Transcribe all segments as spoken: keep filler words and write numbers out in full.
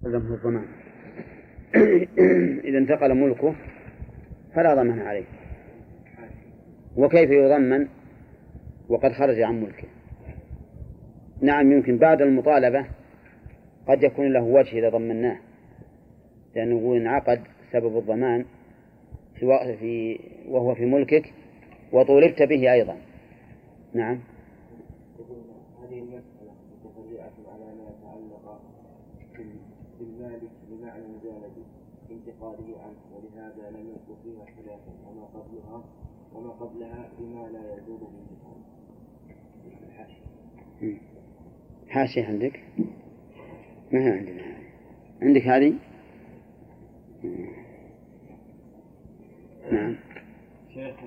لزمه الضمان. إذا انتقل ملكه فلا ضمان عليه. وكيف يضمن وقد خرج عن ملكه؟ نعم، يمكن بعد المطالبة قد يكون له وجه إذا ضمناه، لأنه انعقد سبب الضمان في وهو في ملكك وطولبت به أيضا. نعم. هذه المسألة متفرعة على ما يتعلق بالمالك بمعنى مجالده انتقاله عنه، ولهذا لم يذكر فيها خلافا وما قبلها وما قبلها بما لا يجوز بانتقاله. الحاشية. حاشية عندك؟ ما هي عندنا. عندك هذه؟ نعم. شيخ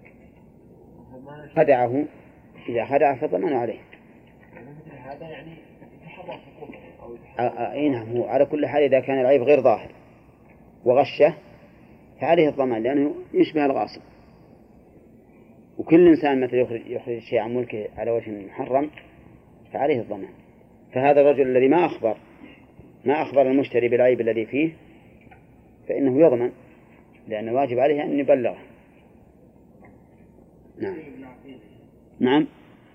خدعه، إذا خدع فضمن عليه. هذا يعني يتحرى حقوقه. أي نعم، هو على كل حال إذا كان العيب غير ظاهر وغشه فعليه الضمان، لأنه يشبه الغاصب. وكل إنسان مثل يخرج يخرج شيء عن ملكه على وجه محرم فعليه الضمان. فهذا الرجل الذي ما أخبر ما أخبر المشتري بالعيب الذي فيه فإنه يضمن، لأن واجب عليه أن يبلغه. نعم. نعم.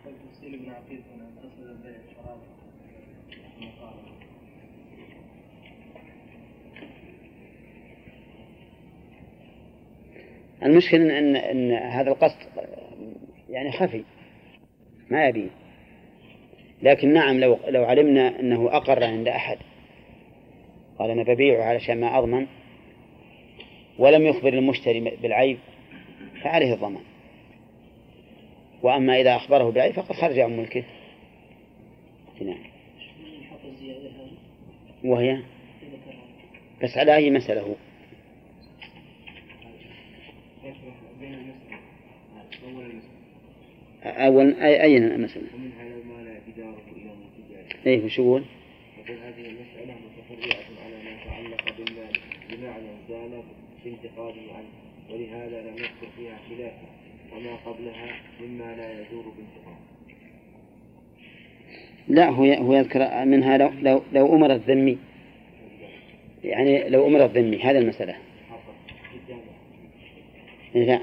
المشكلة أن, أن هذا القصد يعني خفي ما يبيه، لكن نعم لو لو علمنا أنه أقر عند أحد قال أنا ببيعه علشان ما أضمن ولم يخبر المشتري بالعيب فعليه الضمان. وأما إذا أخبره بالعيب فقد خرج عن ملكه. نعم. وهي بس على أي مسألة هو؟ أول أي أي مسألة؟ ومنها لو ما لا إدارة إلى متجاهل. إيه وشو يقول؟ يقول هذه المسألة متفرعة على ما يتعلق بالمال بمعنى زال بانتقاله عنه، ولهذا لم يذكر فيها خلافا وما قبلها مما لا يدور بانتقاله. لا، هو هو يذكر منها لو لو لو أمر الذمي، يعني لو أمر الذمي هذا المسألة. لا.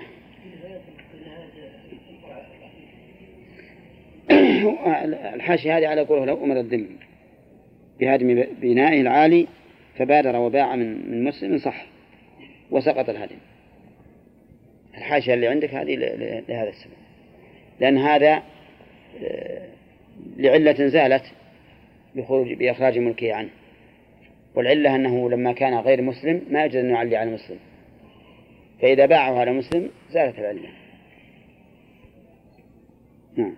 الحاشية هذه على قوله لو أمر الذمي بهدم بنائه العالي فبادر وباع من من مسلم صح وسقط الهدم. الحاشية اللي عندك هذه لهذا السبب، لأن هذا لعلة زالت بخروج بإخراج ملكه عنه، والعلة أنه لما كان غير مسلم ما يجوز أن يعلي على المسلم، فإذا باعه على مسلم زالت العلة. نعم.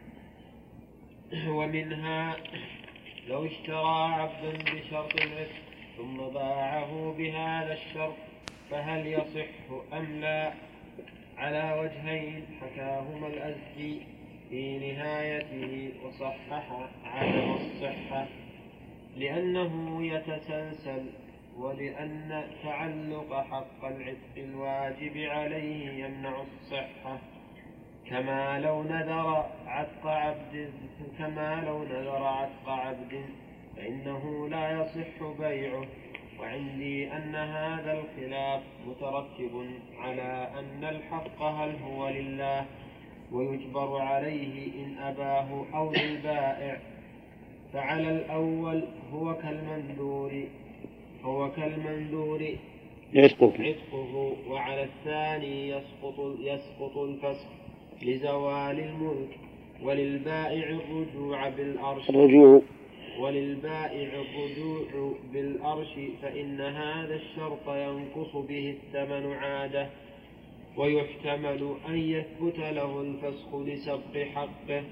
ومنها لو اشترى عبدا بشرط العتق ثم باعه بهذا الشرط فهل يصح أم لا؟ على وجهين حكاهما الأزدي في نهايته وصحح عدم الصحة، لأنه يتسلسل، ولأن تعلق حق العتق الواجب عليه يمنع الصحة، كما لو نذر عتق عبد كما لو نذر عتق عبد فإنه لا يصح بيعه. وعندي أن هذا الخلاف مترتب على أن الحق هل هو لله ويجبر عليه إن أباه أو للبائع، فعلى الأول هو كالمندور هو كالمندور عتقه، وعلى الثاني يسقط يسقط الفسخ لزوال الملك، وللبائع الرجوع بالأرش الرجوع وللبائع الرجوع بالأرش فإن هذا الشرط ينقص به الثمن عادة، ويحتمل أن يثبت له الفسخ لسبق حقه.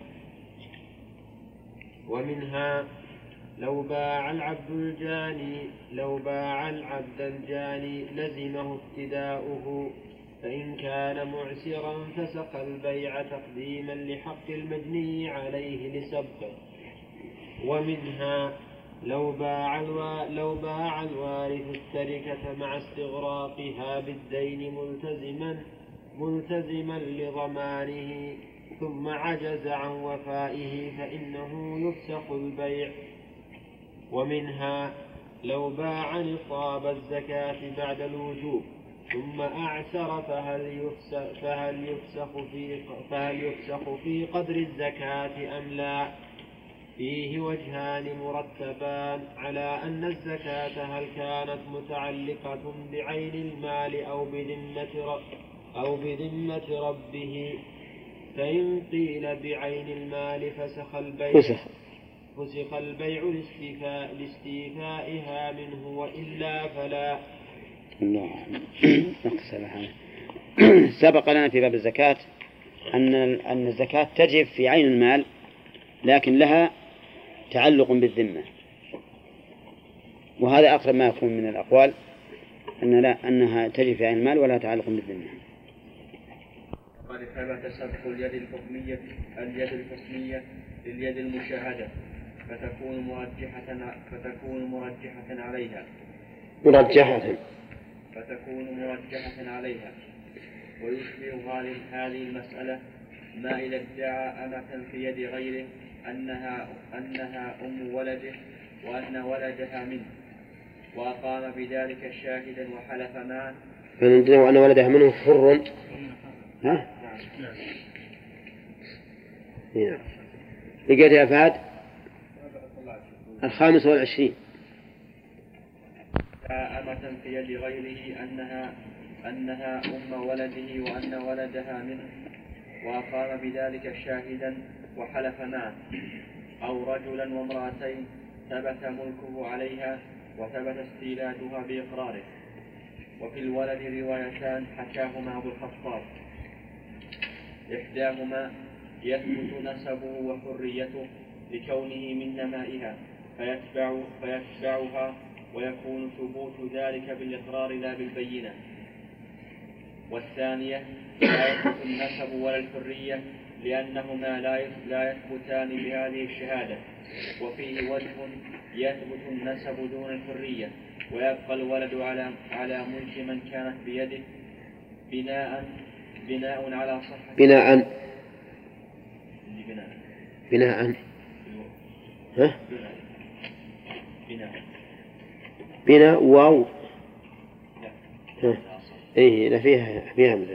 ومنها لو باع العبد الجاني لو باع العبد الجاني لزمه ابتداؤه، فإن كان معسرا فسخ البيع تقديما لحق المجني عليه لسبقه. ومنها لو باع الوا... لو باع الوارث التركة مع استغراقها بالدين ملتزما ملتزما لضمانه ثم عجز عن وفائه فإنه يفسخ البيع. ومنها لو باع نصاب الزكاة بعد الوجوب ثم أعسر فهل يفسخ, فهل يفسخ, في, فهل يفسخ في قدر الزكاة أم لا؟ فيه وجهان مرتبان على أن الزكاة هل كانت متعلقة بعين المال أو بذمة أو بذمة ربه. فإن قيل بعين المال فسخ البيع فسخ البيع لاستيفاء لاستيفائها منه، وإلا فلا. الله سبق لنا في باب الزكاة أن أن الزكاة تجب في عين المال لكن لها تعلق بالذمة، وهذا أقرب ما يكون من الأقوال أن لا أنها تجب في عين المال ولا تعلق بالذمة. قد ثبت سبق اليد الحكمية اليد الحكمية لليد المشاهدة فتكون مرجحة فتكون مرجحة عليها مرجحة فتكون مرجحة عليها ويشبه هذه المسألة ما إذا ادعى أمة في يد غيره أنها أنها أم ولده وأن ولدها منه وأقام بذلك شاهدا وحلف معه وأن ولدها منه حر. ها؟ نعم. لقيت يا فهد الخامس والعشرين. أمة في يد غيره أنها أنها أم ولده وأن ولدها منه وأقام بذلك شاهدا وحلف معه، أو رجلا وامرأتين ثبت ملكه عليها وثبت استيلادها بإقراره. وفي الولد روايتان حكاهما أبو الخطاب، إحداهما يثبت نسبه وحريته لكونه من نمائها فيتبع فيتبعها ويكون ثبوت ذلك بالإقرار لا بالبينة. والثانية لا يثبت النسب ولا الحرية لأنهما لا يثبتان بهذه الشهادة. وفيه وجه يثبت النسب دون الحرية ويبقى الولد على على ملك من كانت بيده بناء بناء على صحة بناء بناء بناء ها بناء بناء واو لا ايه لا فيها فيها همزة.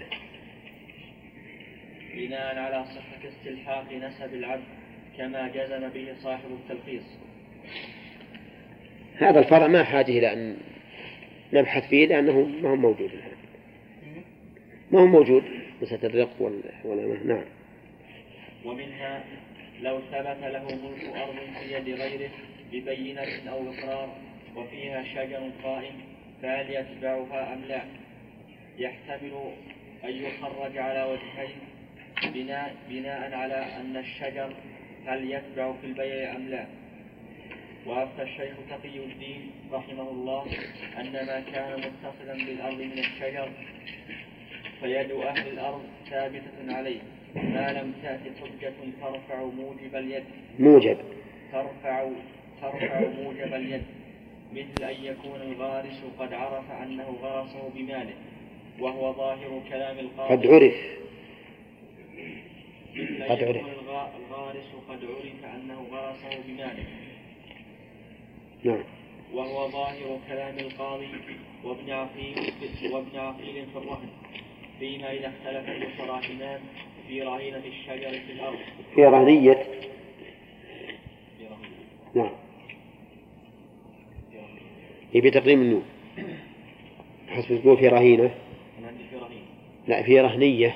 بناء على صحة استلحاق نسب العبد كما جزم به صاحب التلخيص. هذا الفرع ما حاجة إلى أن نبحث فيه لأنه ما هو موجود الآن، ما هو موجود مسألة الرق ولا نعم. ومنها لو ثبت له ملك أرض في يد غيره ببينة أو إقرار وفيها شجر قائم فهل يتبعها أم لا؟ يحتمل أن يخرج على وجهين بناء, بناء على أن الشجر هل يتبع في البيع أم لا. وأفتى الشيخ تقي الدين رحمه الله أن ما كان متصلا بالأرض من الشجر فيد أهل الأرض ثابتة عليه ما لم تأتي حجة ترفع موجب اليد موجب ترفع ترفع موجب اليد، مثل أن يكون الغارس قد عرف أنه غرسه بماله وهو ظاهر كلام القاضي قد عرف مثل قد أن عرف يكون الغارس قد عرف أنه غرسه بماله نعم وهو ظاهر كلام القاضي وابن عقيل وابن عقيل في الرهن فيما إذا اختلف المتراهنان في رهينة الشجر في الأرض في رهنية نعم يبي تقديم النون حسب تقول في رهينة لا في رهنية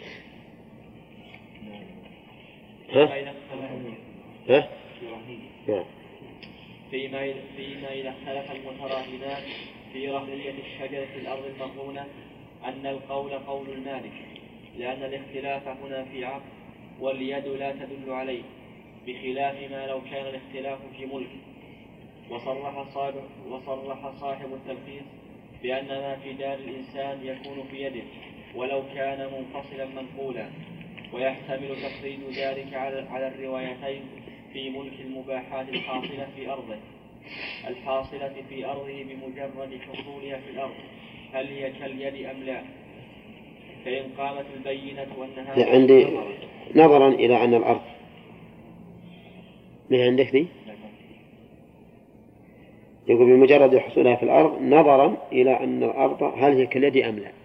ها ها نعم فيما فيما إذا اختلف المتراهنان في رهنية الشجرة في الأرض المرهونة أن القول قول المالك لأن الاختلاف هنا في عقد واليد لا تدل عليه بخلاف ما لو كان الاختلاف في ملك. وصرح صاحب, وصرح صاحب التلخيص بأن ما في دار الإنسان يكون في يده ولو كان منفصلا منقولا، ويحتمل تقييد ذلك على الروايتين في ملك المباحات الحاصلة في أرضه الحاصلة في أرضه بمجرد حصولها في الأرض هل هي كاليد أم لا. فإن قامت البينة وأنها عندي نظرا إلى أن الأرض ما عندك ذي يقول بمجرد حصولها في الأرض نظرا إلى أن الأرض هل هي كاليد أم لا.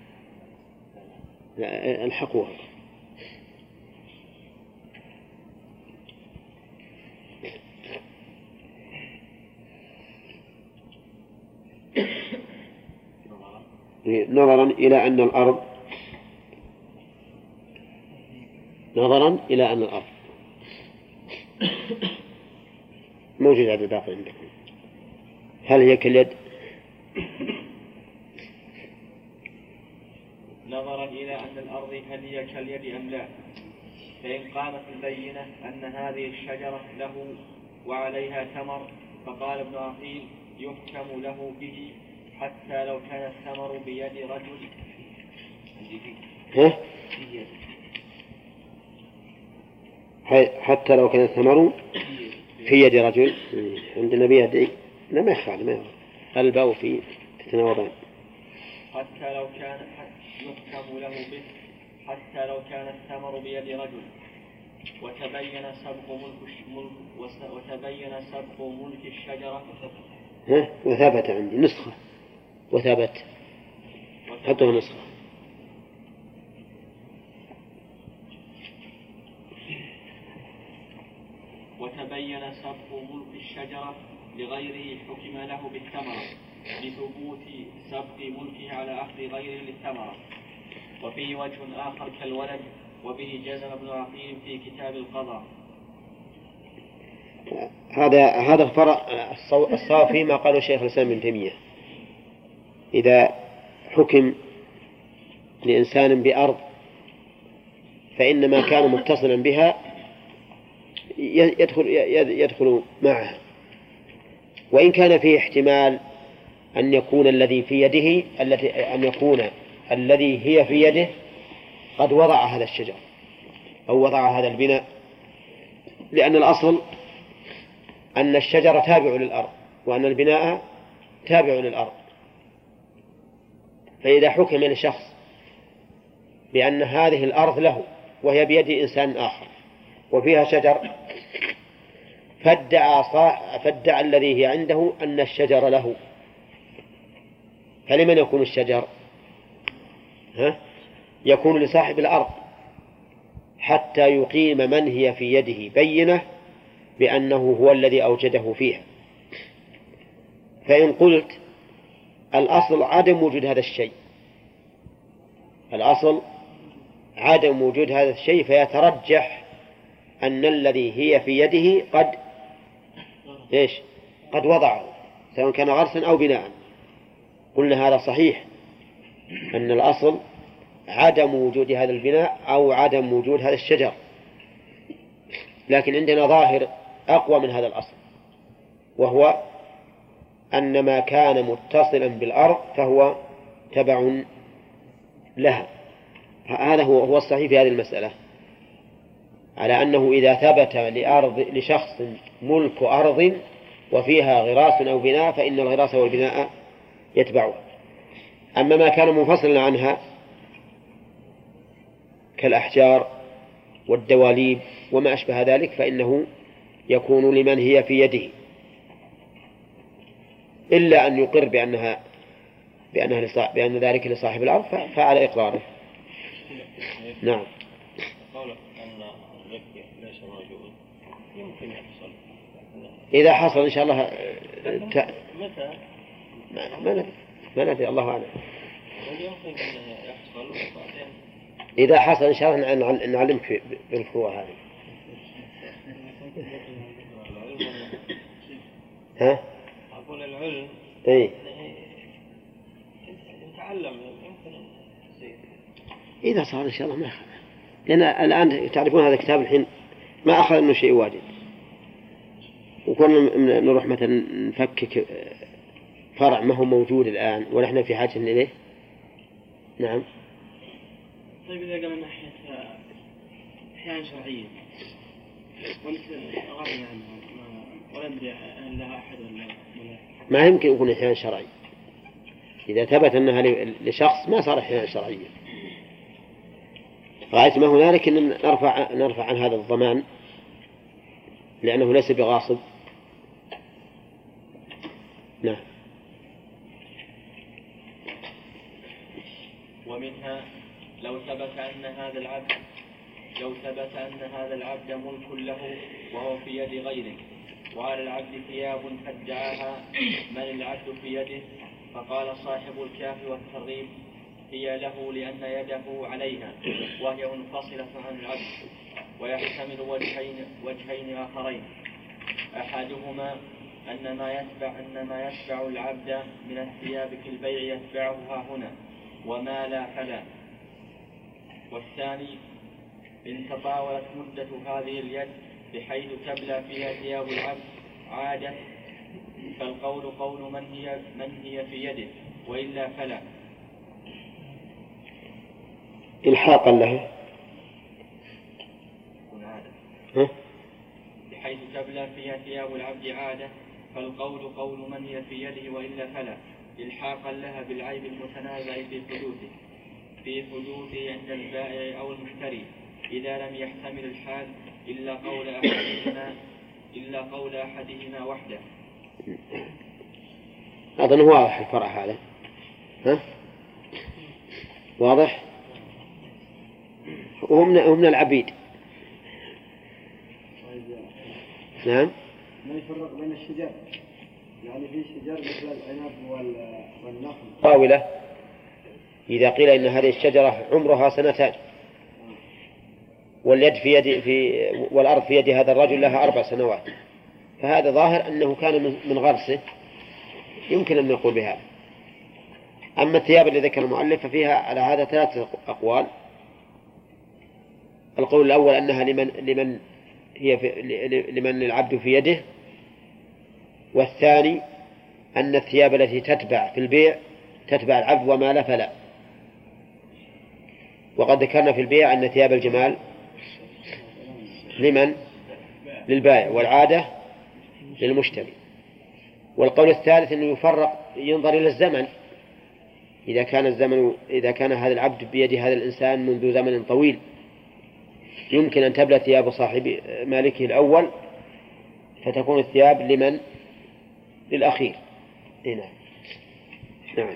الحقوها. نظرا إلى أن الأرض نظرا إلى أن الأرض موجود هذا الباقي عندكم. هل هي كاليد؟ نظرا إلى أن الأرض هل هي كاليد أم لا، فإن قامت البينة أن هذه الشجرة له وعليها ثمر، فقال ابن عقيل يحكم له به حتى لو كان الثمر بيد رجل. ها؟ حتى لو كان الثمر في يد رجل. عندنا بيد لا ما يخالف ما الباء في تتناوبان. حتى لو كان يحكم له به حتى لو كان الثمر بيد رجل وتبين سبق ملك وتبين سبق ملك الشجرة. ها وثبت عندي نسخة وثبت حطها نسخة. وتبين سبق ملك الشجرة لغيره حكم له بالثمرة لثبوت سبق ملكه على أخذ غيره للثمرة. وفيه وجه آخر كالولد، وبه جزم ابن عقيل في كتاب القضاء. هذا هذا الفرق الصواب فيما قاله الشيخ الإسلام ابن تيمية. إذا حكم لإنسان بأرض فإن ما كان متصلا بها يدخل يدخل معها، وإن كان فيه احتمال أن يكون الذي في يده التي أن يكون الذي هي في يده قد وضع هذا الشجر أو وضع هذا البناء، لأن الأصل أن الشجر تابع للأرض وأن البناء تابع للأرض. فإذا حكم لشخص بأن هذه الأرض له وهي بيد إنسان آخر وفيها شجر، فادعى, فادعى الذي هي عنده أن الشجر له، فلمن يكون الشجر؟ ها؟ يكون لصاحب الأرض حتى يقيم من هي في يده بينة بأنه هو الذي أوجده فيها. فإن قلت الأصل عدم وجود هذا الشيء، الأصل عدم وجود هذا الشيء، فيترجح أن الذي هي في يده قد إيش؟ قد وضعه سواء كان غرسا أو بناء. قلنا هذا صحيح أن الأصل عدم وجود هذا البناء أو عدم وجود هذا الشجر، لكن عندنا ظاهر أقوى من هذا الأصل، وهو أن ما كان متصلا بالأرض فهو تبع لها. هذا هو هو الصحيح في هذه المسألة، على أنه إذا ثبت لأرض لشخص ملك أرض وفيها غراس أو بناء فإن الغراس والبناء يتبعه. أما ما كان منفصلا عنها كالأحجار والدواليب وما أشبه ذلك فإنه يكون لمن هي في يده، إلا أن يقر بأنها بأنها بأن ذلك لصاحب الأرض فعلى إقراره. نعم. قولك أن الذكي ليس موجود يمكن يحصل إذا حصل إن شاء الله ت... متى؟ ما ندري ما ندري الله أعلم. يمكن يحصل وبعدين إذا حصل إن شاء الله نعلمك بالفروع هذه. ها؟ أقول العلم إيه نتعلم يمكن يصير إذا صار إن شاء الله ما أخذ، لأن الآن تعرفون هذا الكتاب الحين ما أخذ منه شيء واجد، وكنا نروح مثلا نفكك فرع ما هو موجود الآن ونحن في حاجة إليه. نعم. طيب إذا قال من ناحية أحيان شرعية وأنت غافل عنها ولا أدري أن لها أحد ولا ما يمكن يكون أحيان شرعي. إذا ثبت أنها لشخص ما صار أحيان شرعية. غاية ما هنالك أن نرفع نرفع عن هذا الضمان لأنه ليس بغاصب، نعم. ومنها لو ثبت أن هذا العبد لو ثبت أن هذا العبد ملك له وهو في يد غيره، وعلى العبد ثياب فادعاها من العبد في يده، فقال صاحب الكاف والترغيب هي له لأن يده عليها وهي منفصلة عن العبد، ويحتمل وجهين, وجهين آخرين، أحدهما أن ما يتبع أن ما يتبع العبد من الثياب في البيع يتبعها هنا وما لا فلا، والثاني إن تطاولت مدة هذه اليد بحيث تبلى فيها ثياب العبد عادة، فالقول قول من هي, من هي في يده، وإلا فلا. إلحاقا له ها؟ بحيث تبلى فيها ثياب العبد عادة، فالقول قول من هي في يده، وإلا فلا، إلحاقا لها بالعيب المتنازع في حدوثه في حدوثه عند البائع أو المشتري، إذا لم يحتمل الحال إلا قول أحدهما إلا قول أحدهما وحده. أظن واضح الفرع هذا، ها؟ واضح؟ وهم من العبيد. نعم. ما يفرق بين الشجر، يعني في شجر مثل العنب والنخل. طاولة إذا قيل إن هذه الشجرة عمرها سنتان واليد في يد في والأرض في يد هذا الرجل لها أربع سنوات، فهذا ظاهر أنه كان من غرسه، يمكن أن نقول بهذا. أما الثياب اللي ذكر المؤلف ففيها على هذا ثلاثة أقوال. القول الأول أنها لمن لمن هي في لمن العبد في يده، والثاني أن الثياب التي تتبع في البيع تتبع العبد وما لا فلا. وقد ذكرنا في البيع أن ثياب الجمال لمن؟ للبائع، والعادة للمشتري. والقول الثالث أنه يفرق، ينظر إلى الزمن، إذا كان الزمن إذا كان هذا العبد بيد هذا الإنسان منذ زمن طويل يمكن أن تبلى ثياب صاحب مالكه الأول، فتكون الثياب لمن؟ للأخير. هنا. نعم.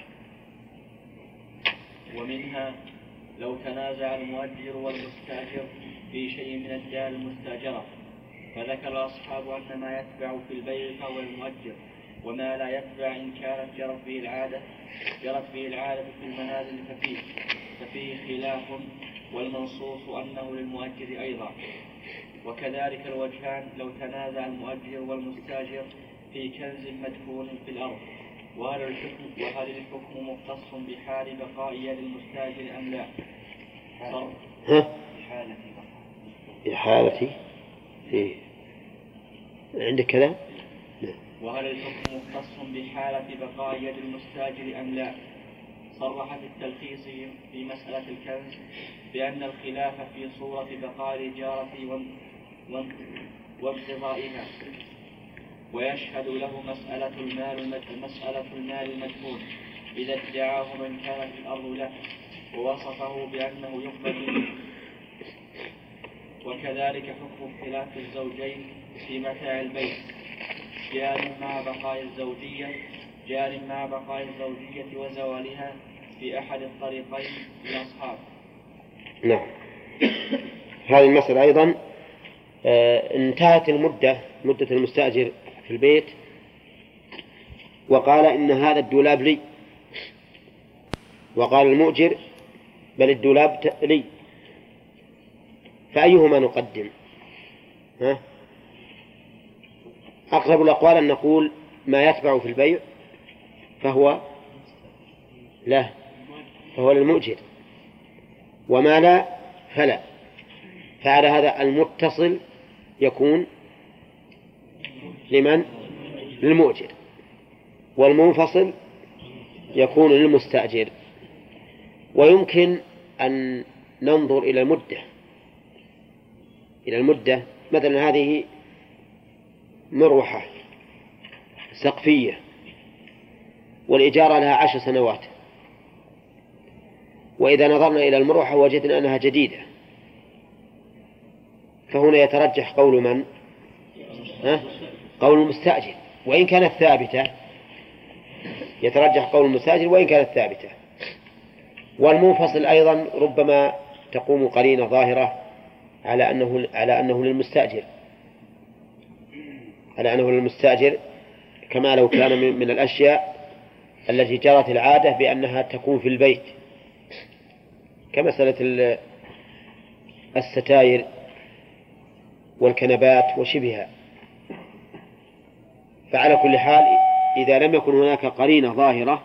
ومنها لو تنازع المؤجر والمستأجر في شيء من الدار المستأجرة، فذكر الأصحاب أن ما يتبع في البيع فهو المؤجر، وما لا يتبع إن كانت جرت به العادة جرت به العادة في المنازل ففيه ففيه خلاف، والمنصوص أنه للمؤجر أيضا. وكذلك الوجهان لو تنازع المؤجر والمستأجر في كنز مدفون في الأرض، وهل الحكم, وهل الحكم مختص بحال بقاء يد المستأجر أم لا؟ ها؟ بحالة إيه؟ عندك كذا؟ وهل الحكم مختص بحالة بقاء يد المستأجر أم لا؟ صرح في التلخيص في مسألة الكنز بأن الخلاف في صورة بقاء الإجارة وانقضائها، ويشهد له مسألة المال مسألة المال المدفون إذا ادعاه من كانت الأرض له ووصفه بأنه يقبل منه. وكذلك حكم اختلاف الزوجين في متاع البيت جار مع بقاء الزوجية جار مع بقاء الزوجية وزوالها في أحد الطريقين للأصحاب. نعم. هذه المسألة أيضا آه انتهت المدة مدة المستأجر في البيت، وقال إن هذا الدولاب لي، وقال المؤجر بل الدولاب لي، فأيهما نقدم؟ ها؟ أقرب الأقوال أن نقول ما يتبع في البيع فهو لا فهو للمؤجر، وما لا فلا، فعلى هذا المتصل يكون لمن؟ للمؤجر، والمنفصل يكون للمستأجر. ويمكن أن ننظر إلى المدة إلى المدة مثلا هذه مروحة سقفية والإجارة لها عشر سنوات، وإذا نظرنا إلى المروحة وجدنا أنها جديدة، فهنا يترجح قول من؟ ها؟ قول المستأجر، وإن كانت ثابتة يترجح قول المستأجر وإن كانت ثابتة. والمنفصل أيضا ربما تقوم قرينة ظاهرة على أنه على أنه للمستأجر على أنه للمستأجر كما لو كان من الأشياء التي جرت العادة بأنها تكون في البيت، كمسألة الستائر والكنبات وشبهها. فعلى كل حال إذا لم يكن هناك قرينة ظاهرة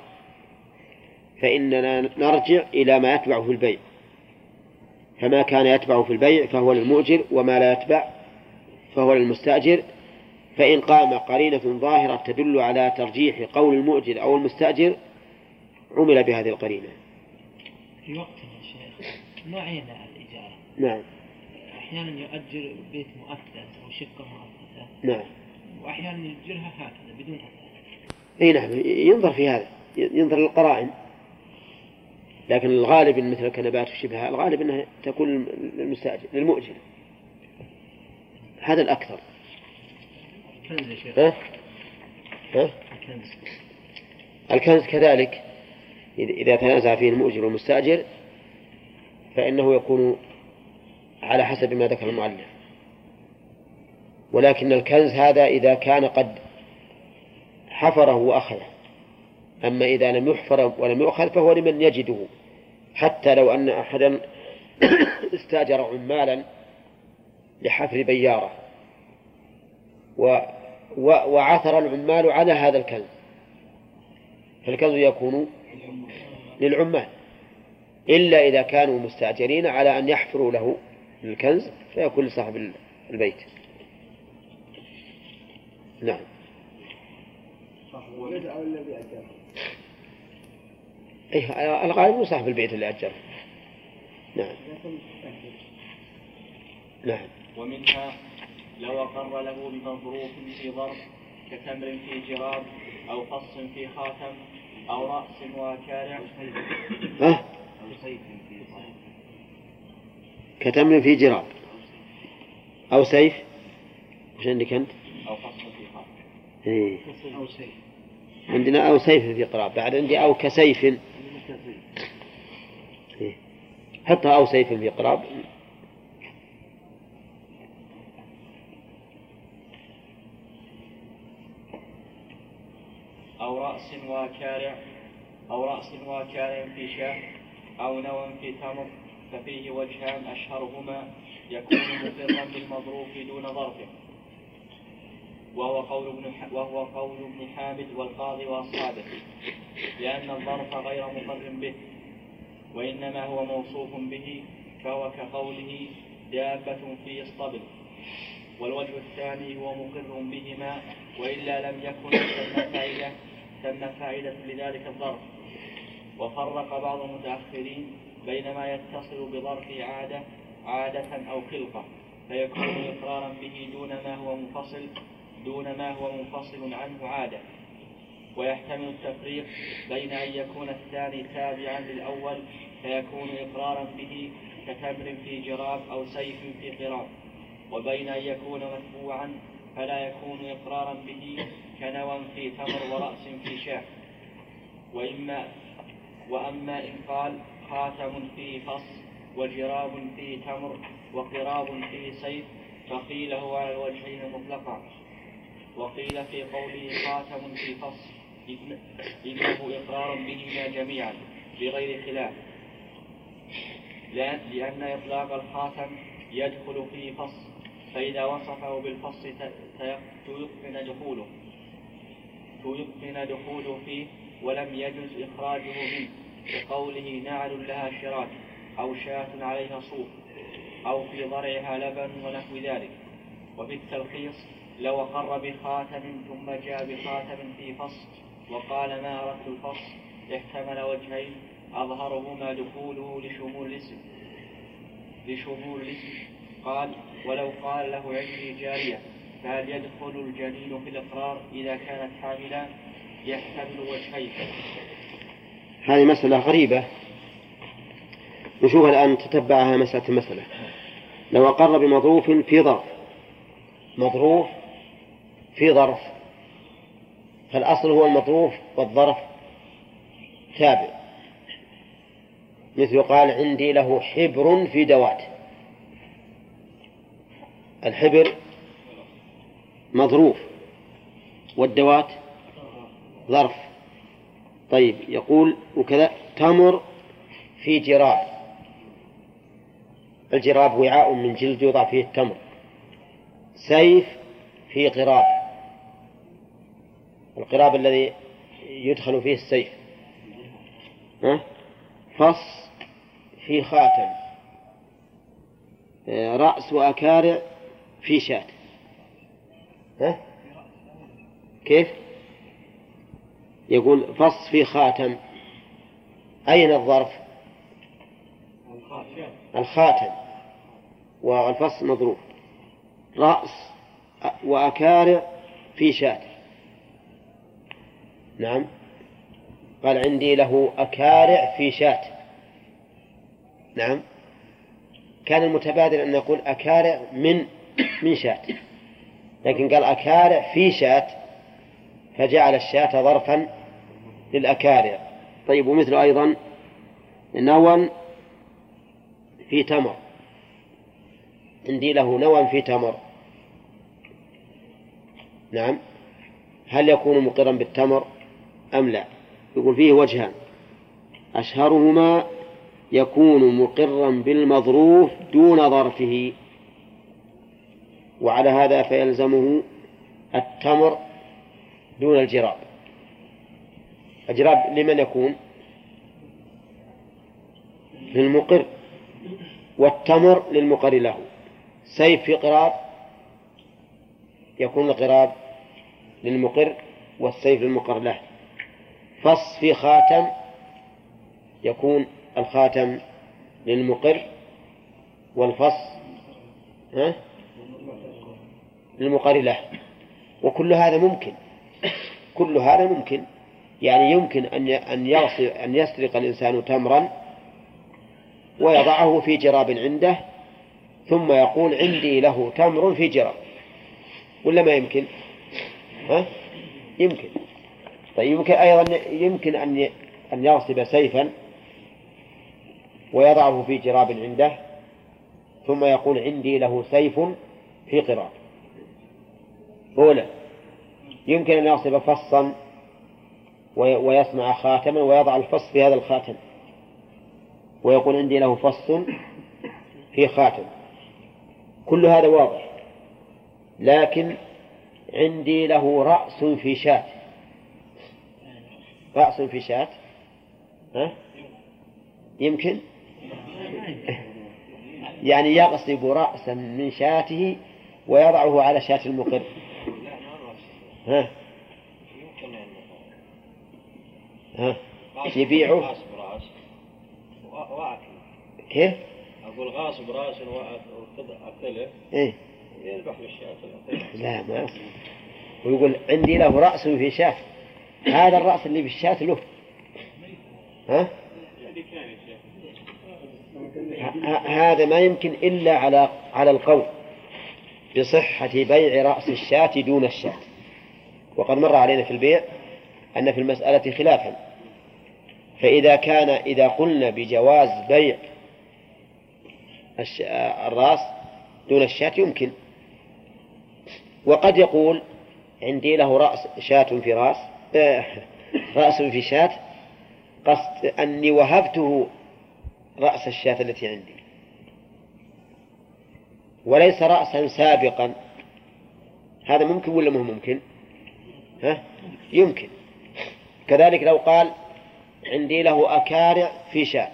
فإننا نرجع إلى ما يتبع في البيع، فما كان يتبع في البيع فهو للمؤجر، وما لا يتبع فهو للمستأجر. فإن قام قرينة ظاهرة تدل على ترجيح قول المؤجر أو المستأجر عمل بهذه القرينة. في وقتنا يا شيخ نوعين الإجارة. نعم. أحيانا يؤجر بيت مؤثث أو شقة مؤثثة. نعم. وأحيانا يؤجرها هكذا بدون أثاث. أي نعم، ينظر في هذا، ينظر للقرائن، لكن الغالب مثل الكنبات وشبهها الغالب أنها تكون للمستأجر للمؤجر، هذا الأكثر. الكنز يا شيخ. ها؟ ها؟ الكنز. الكنز كذلك إذا تنازع فيه المؤجر والمستأجر فإنه يكون على حسب ما ذكر المؤلف، ولكن الكنز هذا إذا كان قد حفره وأخذه، أما إذا لم يحفر ولم يؤخذ فهو لمن يجده، حتى لو أن أحدا استأجر عمالا لحفر بيارة و... و... وعثر العمال على هذا الكنز، فالكنز يكون للعمال، إلا إذا كانوا مستأجرين على أن يحفروا له الكنز فيكون لصاحب البيت. نعم. إيه الغالب هو صاحب البيت اللي أجره. نعم. نعم. ومنها لو أقر له بمظروف في ظرف كتمر في جراب أو فص في خاتم أو رأس وكارع. ها؟ كتمر في جراب أو سيف. وش عندك أنت؟ أو فص في خاتم. إيه. أو سيف. عندنا أو سيف في قراب، بعد عندي أو كسيف. إيه. حطها أو سيف في قراب. أو رأس وكارع أو رأس وكارع في شاه أو نوى في تمر، ففيه وجهان أشهرهما يكون مقرا بالمظروف دون ظرفه، وهو قول ابن وهو قول ابن حامد والقاضي وأصحابه، لأن الظرف غير مقر به وإنما هو موصوف به، فهو كقوله دابة في اسطبل. والوجه الثاني هو مقر بهما، وإلا لم يكن ثم فائدة ثم فائدة لذلك الظرف. وفرق بعض المتأخرين بين ما يتصل بظرف عادة عادة أو خلقة فيكون إقرارا به دون ما هو منفصل دون ما هو منفصل عنه عادة، ويحتمل التفريق بين أن يكون الثاني تابعا للأول فيكون إقرارا به كتمر في جراب أو سيف في قراب، وبين أن يكون متبوعا فلا يكون إقرارا به كنوى في تمر ورأس في شاه. وإما وأما إن قال خاتم في فص وجراب في تمر وقراب في سيف فقيل هو على الوجهين مطلقا، وقيل في قوله خاتم في فص إنه إقرار بهما جميعا بغير خلاف، لأن إطلاق الخاتم يدخل في فص، فإذا وصفه بالفص تيقن دخوله تيقن دخوله فيه ولم يجز إخراجه منه، كقوله نعل لها شراك أو شاة عليها صوف أو في ضرعها لبن ونحو ذلك. وفي التلخيص لو أقر بخاتم ثم جاء بخاتم في فص وقال ما أردت الفص احتمل وجهين، أظهرهما دخوله لشمول الاسم لشمول الاسم قال ولو قال له عندي جارية فهل يدخل الجنين في الإقرار إذا كانت حاملا؟ يحتمل وجهين. هذه مسألة غريبة، نشوف الآن تتبعها مسألة المسألة. لو أقر بمظروف في ظرف، مظروف في ظرف، فالأصل هو المظروف والظرف تابع، مثل قال عندي له حبر في دوات. الحبر مظروف والدوات ظرف. طيب يقول وكذا تمر في جراب. الجراب وعاء من جلد يوضع فيه التمر. سيف في قراب، القراب الذي يدخل فيه السيف. ها؟ فص في خاتم. رأس وأكارع في شاة. ها؟ كيف؟ يقول فص في خاتم. أين الظرف؟ الخاتم والفص مظروف. رأس وأكارع في شاة. نعم، قال عندي له أكارع في شاة. نعم، كان المتبادل أن يقول أكارع من من شاة، لكن قال أكارع في شاة فجعل الشاة ظرفا للأكارع. طيب ومثل أيضا نوى في تمر. عندي له نوى في تمر. نعم، هل يكون مقرا بالتمر أم لا؟ يقول فيه وجهان، أشهرهما يكون مقرا بالمظروف دون ظرفه، وعلى هذا فيلزمه التمر دون الجراب. الجراب لمن يكون؟ للمقر، والتمر للمقر له. سيف في قراب يكون القراب للمقر والسيف للمقر له. فص في خاتم يكون الخاتم للمقر والفص ها للمقر له. وكل هذا ممكن، كل هذا ممكن. يعني يمكن أن أن يسرق الإنسان تمرا ويضعه في جراب عنده ثم يقول عندي له تمر في جراب، ولا ما يمكن؟ ها؟ يمكن. طيب يمكن أيضا يمكن أن أن يغصب سيفا ويضعه في جراب عنده ثم يقول عندي له سيف في قراب. أولا يمكن أن يغصب فصا ويصنع خاتما ويضع الفص في هذا الخاتم ويقول عندي له فص في خاتم. كل هذا واضح. لكن عندي له رأس في شاة. رأس في شاة ها؟ يمكن يعني يغصب رأسا من شاته ويضعه على شاة المقر. ها؟ ها؟ يبيعه كيف؟ أقول غاصب رأس وأكله إيه؟ يذبح للشاة. لا ما أصل. ويقول عندي له رأس في شاة. هذا الرأس اللي في الشاة له. ها؟ هذا ما يمكن إلا على على القول بصحة بيع رأس الشاة دون الشاة. وقد مر علينا في البيع أن في المسألة خلافا. فإذا كان إذا قلنا بجواز بيع الرأس دون الشاة يمكن. وقد يقول عندي له رأس شاة في رأس رأس في شاة، قصد أني وهبته رأس الشاة التي عندي وليس رأسا سابقا. هذا ممكن ولا مو ممكن؟ ها؟ يمكن. كذلك لو قال عندي له أكارع في شاة،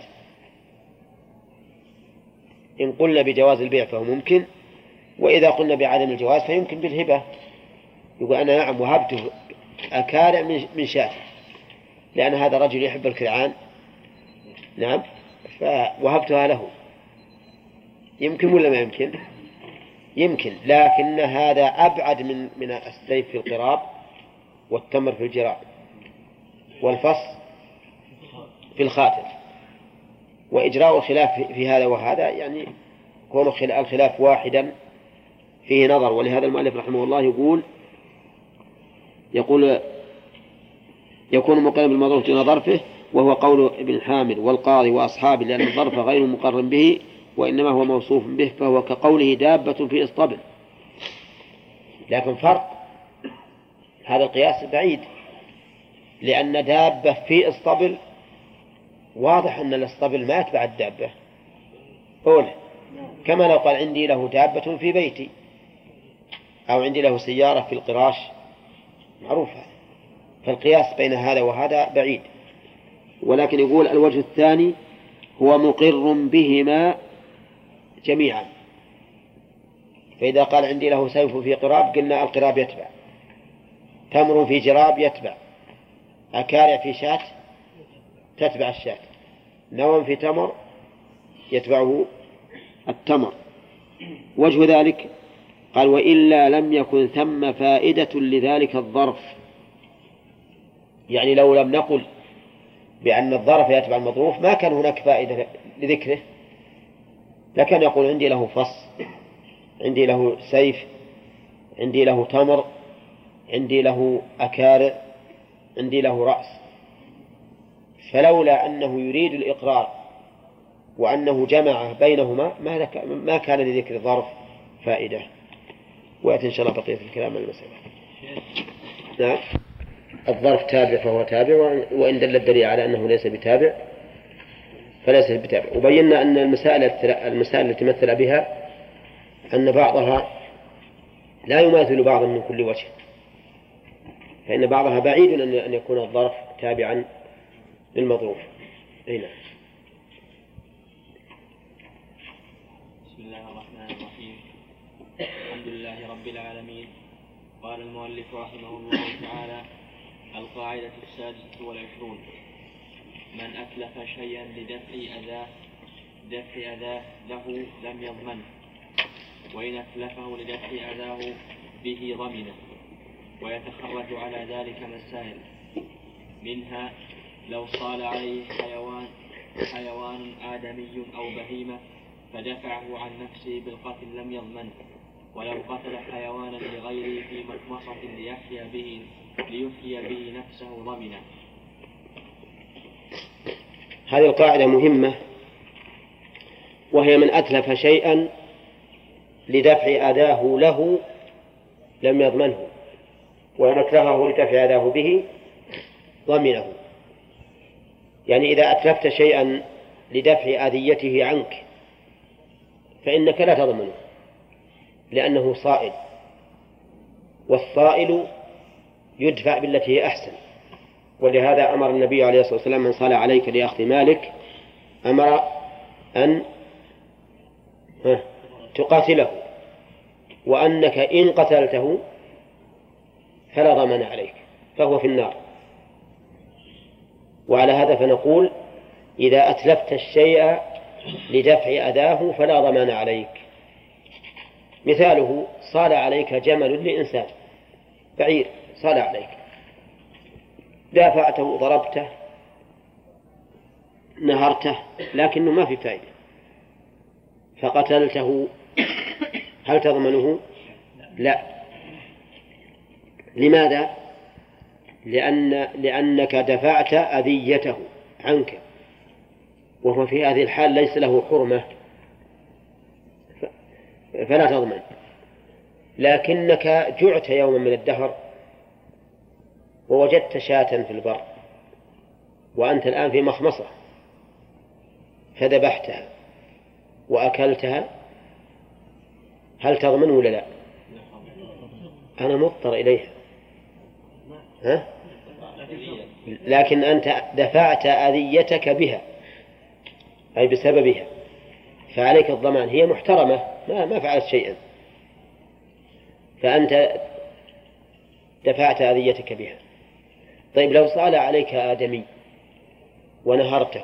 إن قلنا بجواز البيع فهو ممكن، وإذا قلنا بعدم الجواز فيمكن بالهبة. يقول أنا نعم وهبته أكارع من شاة لأن هذا رجل يحب الكرعان، نعم فوهبتها له. يمكن ولا ما يمكن؟ يمكن. لكن هذا أبعد من من السيف في القراب والتمر في الجراب والفص في الخاتم. وإجراء الخلاف في هذا وهذا يعني كون الخلاف واحدا فيه نظر. ولهذا المؤلف رحمه الله يقول يقول يكون مقرن بالمظروف دون ظرفه وهو قول ابن الحامل والقاضي وأصحابه، لأن الظرف غير مقرن به وإنما هو موصوف به، فهو كقوله دابة في إسطبل. لكن فرق، هذا القياس بعيد، لأن دابة في إسطبل واضح أن الإسطبل ما يتبع الدابة أولى، كما لو قال عندي له دابة في بيتي أو عندي له سيارة في القراش، معروفة. فالقياس بين هذا وهذا بعيد. ولكن يقول الوجه الثاني هو مقر بهما جميعا. فإذا قال عندي له سيف في قراب قلنا القراب يتبع، تمر في جراب يتبع، أكارع في شاة تتبع الشاة، نوم في تمر يتبعه التمر. وجه ذلك قال وإلا لم يكن ثم فائدة لذلك الظرف، يعني لو لم نقل بأن الظرف يتبع المظروف ما كان هناك فائدة لذكره، لكن يقول عندي له فص، عندي له سيف، عندي له تمر، عندي له أكارع، عندي له رأس. فلولا أنه يريد الإقرار وأنه جمع بينهما ما كان لذكر الظرف فائدة. ويأتي إن شاء الله بقية الكلام عن المسألة. نعم. الظرف تابع فهو تابع، وإن دل الدليل على أنه ليس بتابع فليس بتابع. وبينا أن المسائل المسائل التي مثل بها أن بعضها لا يماثل بعضا من كل وجه، فإن بعضها بعيد أن يكون الظرف تابعا للمظروف. هنا بسم الله الرحمن الرحيم. الحمد لله رب العالمين. قال المؤلف رحمه الله تعالى: القاعدة السادسة والعشرون: من أتلف شيئا لدفع أذاه دفع أذاه له لم يضمنه، وإن أتلفه لدفع أذاه به ضمنه. ويتخرج على ذلك مسائل، منها لو صال عليه حيوان حيوان آدمي أو بهيمة فدفعه عن نفسه بالقتل لم يضمنه، ولو قتل حيوانا لغيره في مخمصة ليحيى به ليحيي به نفسه ضمنه. هذه القاعدة مهمة، وهي من أتلف شيئا لدفع أذاه له لم يضمنه، وإن أتلفه لدفع أذاه به ضمنه. يعني إذا أتلفت شيئا لدفع أذيته عنك فإنك لا تضمنه، لأنه صائل، والصائل يدفع بالتي هي أحسن. ولهذا أمر النبي عليه الصلاة والسلام من صال عليك لأخذ مالك أمر أن تقاتله، وأنك إن قتلته فلا ضمان عليك فهو في النار. وعلى هذا فنقول إذا أتلفت الشيء لدفع أذاه فلا ضمان عليك. مثاله: صال عليك جمل لإنسان، بعير صال عليك، دافعته، ضربته، نهرته، لكنه ما في فائدة، فقتلته، هل تضمنه؟ لا. لماذا؟ لأن لأنك دفعت أذيته عنك، وهو في هذه الحال ليس له حرمة فلا تضمن. لكنك جعت يوما من الدهر ووجدت شاة في البر وأنت الآن في مخمصة فذبحتها وأكلتها، هل تضمن ولا لا؟ أنا مضطر إليها، ها؟ لكن أنت دفعت أذيتك بها أي بسببها، فعليك الضمان. هي محترمة، ما ما فعلت شيئا، فأنت دفعت أذيتك بها. طيب لو صال عليك آدمي ونهرته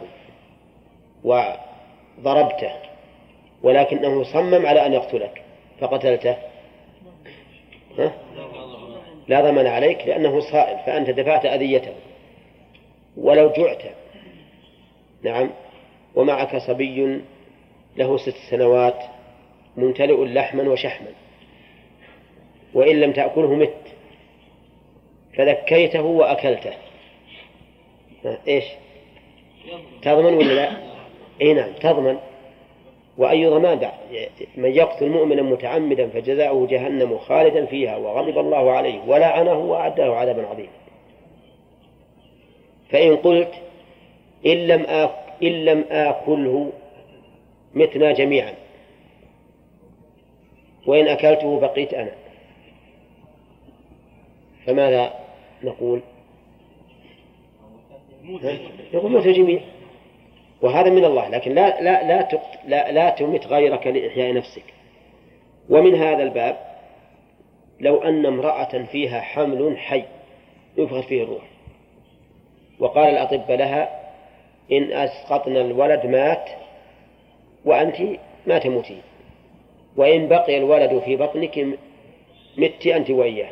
وضربته ولكنه صمم على أن يقتلك فقتلته، ها؟ لا ضمان عليك لأنه صائل، فأنت دفعت أذيته. ولو جعت، نعم، ومعك صبي له ست سنوات ممتلئ لحما وشحما، وإن لم تأكله مت، فذكيته وأكلته، إيش؟ تضمن ولا لا؟ اي نعم تضمن. وأي ضمان بعد؟ من يقتل مؤمنا متعمدا فجزاؤه جهنم خالدا فيها وغضب الله عليه ولعنه وأعد له عذابا عظيما. فإن قلت إن لم آك إن لم آكله متنا جميعا وإن أكلته بقيت أنا، فماذا نقول؟ نقول موت الجميع، وهذا من الله، لكن لا لا لا تقت لا لا تمت غيرك لإحياء نفسك. ومن هذا الباب لو أن امرأة فيها حمل حي ينفخ فيه الروح، وقال الأطباء لها إن أسقطنا الولد مات وأنت ما تموتين، وإن بقي الولد في بطنك مت أنت وإياه،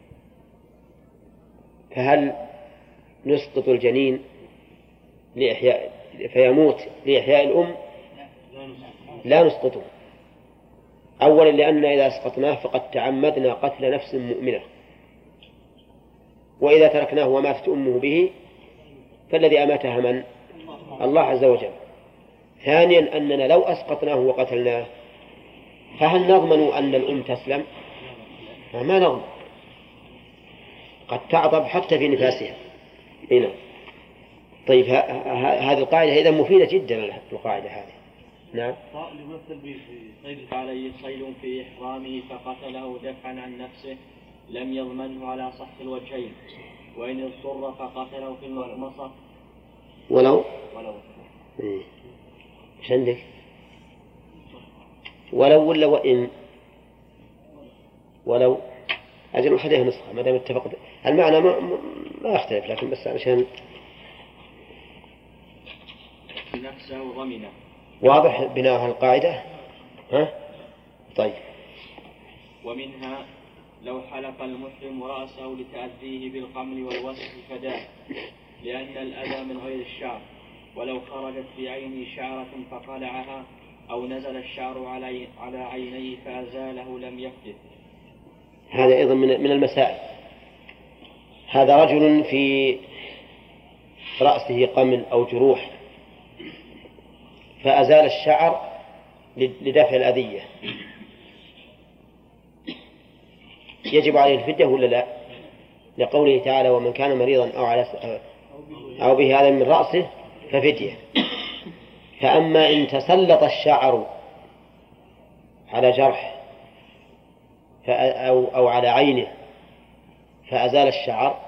فهل نسقط الجنين لإحياء فيموت لإحياء الأم؟ لا نسقطه. أولا لأننا إذا أسقطناه فقد تعمدنا قتل نفس مؤمنة، وإذا تركناه وماتت أمه به فالذي أماتها من؟ الله عز وجل. ثانيا أننا لو أسقطناه وقتلناه فهل نضمن أن الأم تسلم؟ ما نضمن، قد تعضب حتى في نفاسها. هنا طيب هذه القاعدة إذا مفيدة جدا القاعدة هذه. نعم. عليه صيد في إحرامه فقتله دفعا عن نفسه لم يضمنه على صح الوجهين، وإن اضطر فقتله في المخمصة ولو ولو إيه. إيش عندك؟ ولو ولا وإن؟ ولو أجل أحدها نسخة ما دام اتفقت المعنى ما, ما يختلف، لكن بس عشان نفسه ضمنه. واضح بناء القاعدة. ها؟ طيب. ومنها لو حلق المحرم رأسه لتأذيه بالقمل والوسخ فداه، لأن الأذى من غير الشعر، ولو خرجت في عينه شعرة فقلعها أو نزل الشعر على على عينيه فأزاله لم يفدث. هذا أيضا من من المسائل. هذا رجل في رأسه قمل أو جروح فأزال الشعر لدفع الأذية، يجب عليه الفدية ولا لا؟ لقوله تعالى ومن كان مريضا أو على أو به هذا من رأسه ففدية. فأما إن تسلط الشعر على جرح أو أو على عينه فأزال الشعر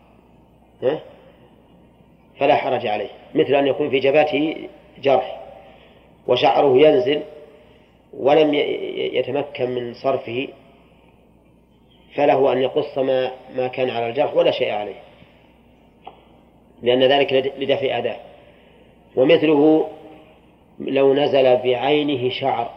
فلا حرج عليه، مثل أن يكون في جبهته جرح وشعره ينزل ولم يتمكن من صرفه فله أن يقص ما ما كان على الجرح ولا شيء عليه، لأن ذلك لدفع أذاه. ومثله لو نزل بعينه شعر،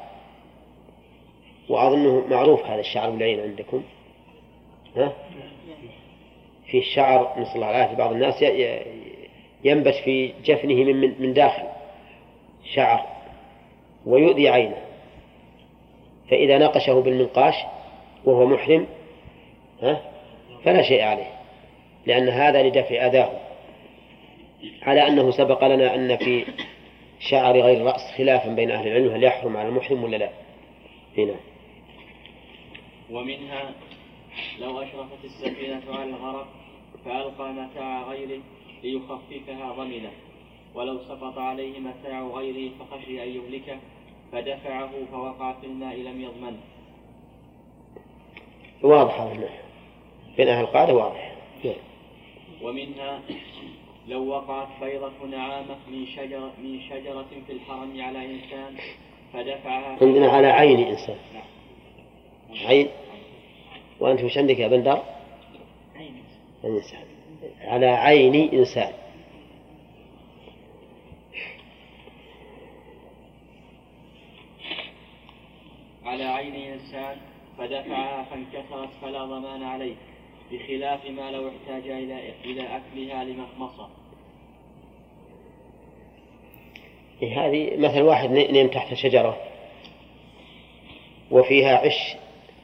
وأظنه معروف هذا الشعر بالعين عندكم، ها؟ في الشعر نسأل الله العافية بعض الناس ينبت في جفنه من من داخل شعر ويؤذي عينه، فإذا ناقشه بالمنقاش وهو محرم ها فلا شيء عليه، لأن هذا لدفع أذاه. على أنه سبق لنا أن في شعر غير الرأس خلافا بين أهل العلم هل يحرم على المحرم ولا لا. هنا ومنها لو أشرفت السفينة على الغرق فألقى متاع غيره ليخففها ضمنه، ولو سقط عليه متاع غيره فخشي أن يهلكه فدفعه فوقع في الماء لم يضمنه. واضح هذا بين أهل القاعدة واضح. ومنها لو وقعت بيضة نعامة من شجرة من شجرة في الحرم على إنسان فدفعها عندنا على عين إنسان. عين. وأنت وش عندك يا بندر؟ عين إنسان. على عين إنسان. على عين إنسان فدفعها فانكسرت فلا ضمان عليه، بخلاف ما لو احتاج إلى إلى أكلها لمخمصة. هذه مثل واحد نيم تحت شجرة وفيها عش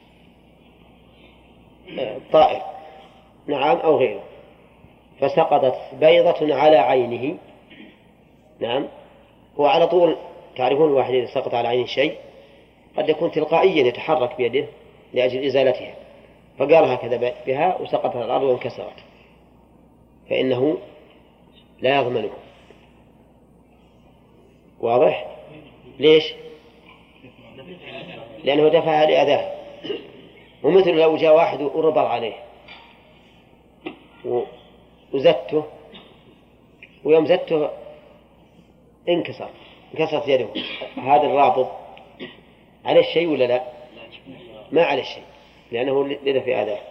طائر نعم أو غيره، فسقطت بيضة على عينه نعم. هو على طول تعرفون الواحد إذا سقط على عينه شيء قد يكون تلقائيا يتحرك بيده لأجل إزالتها، فقال هكذا بها وسقطت على الأرض وانكسرت، فإنه لا يضمنه. واضح؟ ليش؟ لأنه دفعها لأذاه. ومثل لو جاء واحد وربط عليه وزدته، ويوم زدته انكسر انكسرت يده، هذا الرابط على الشيء ولا لا؟ ما على الشيء، لأنه لدى في أذاه.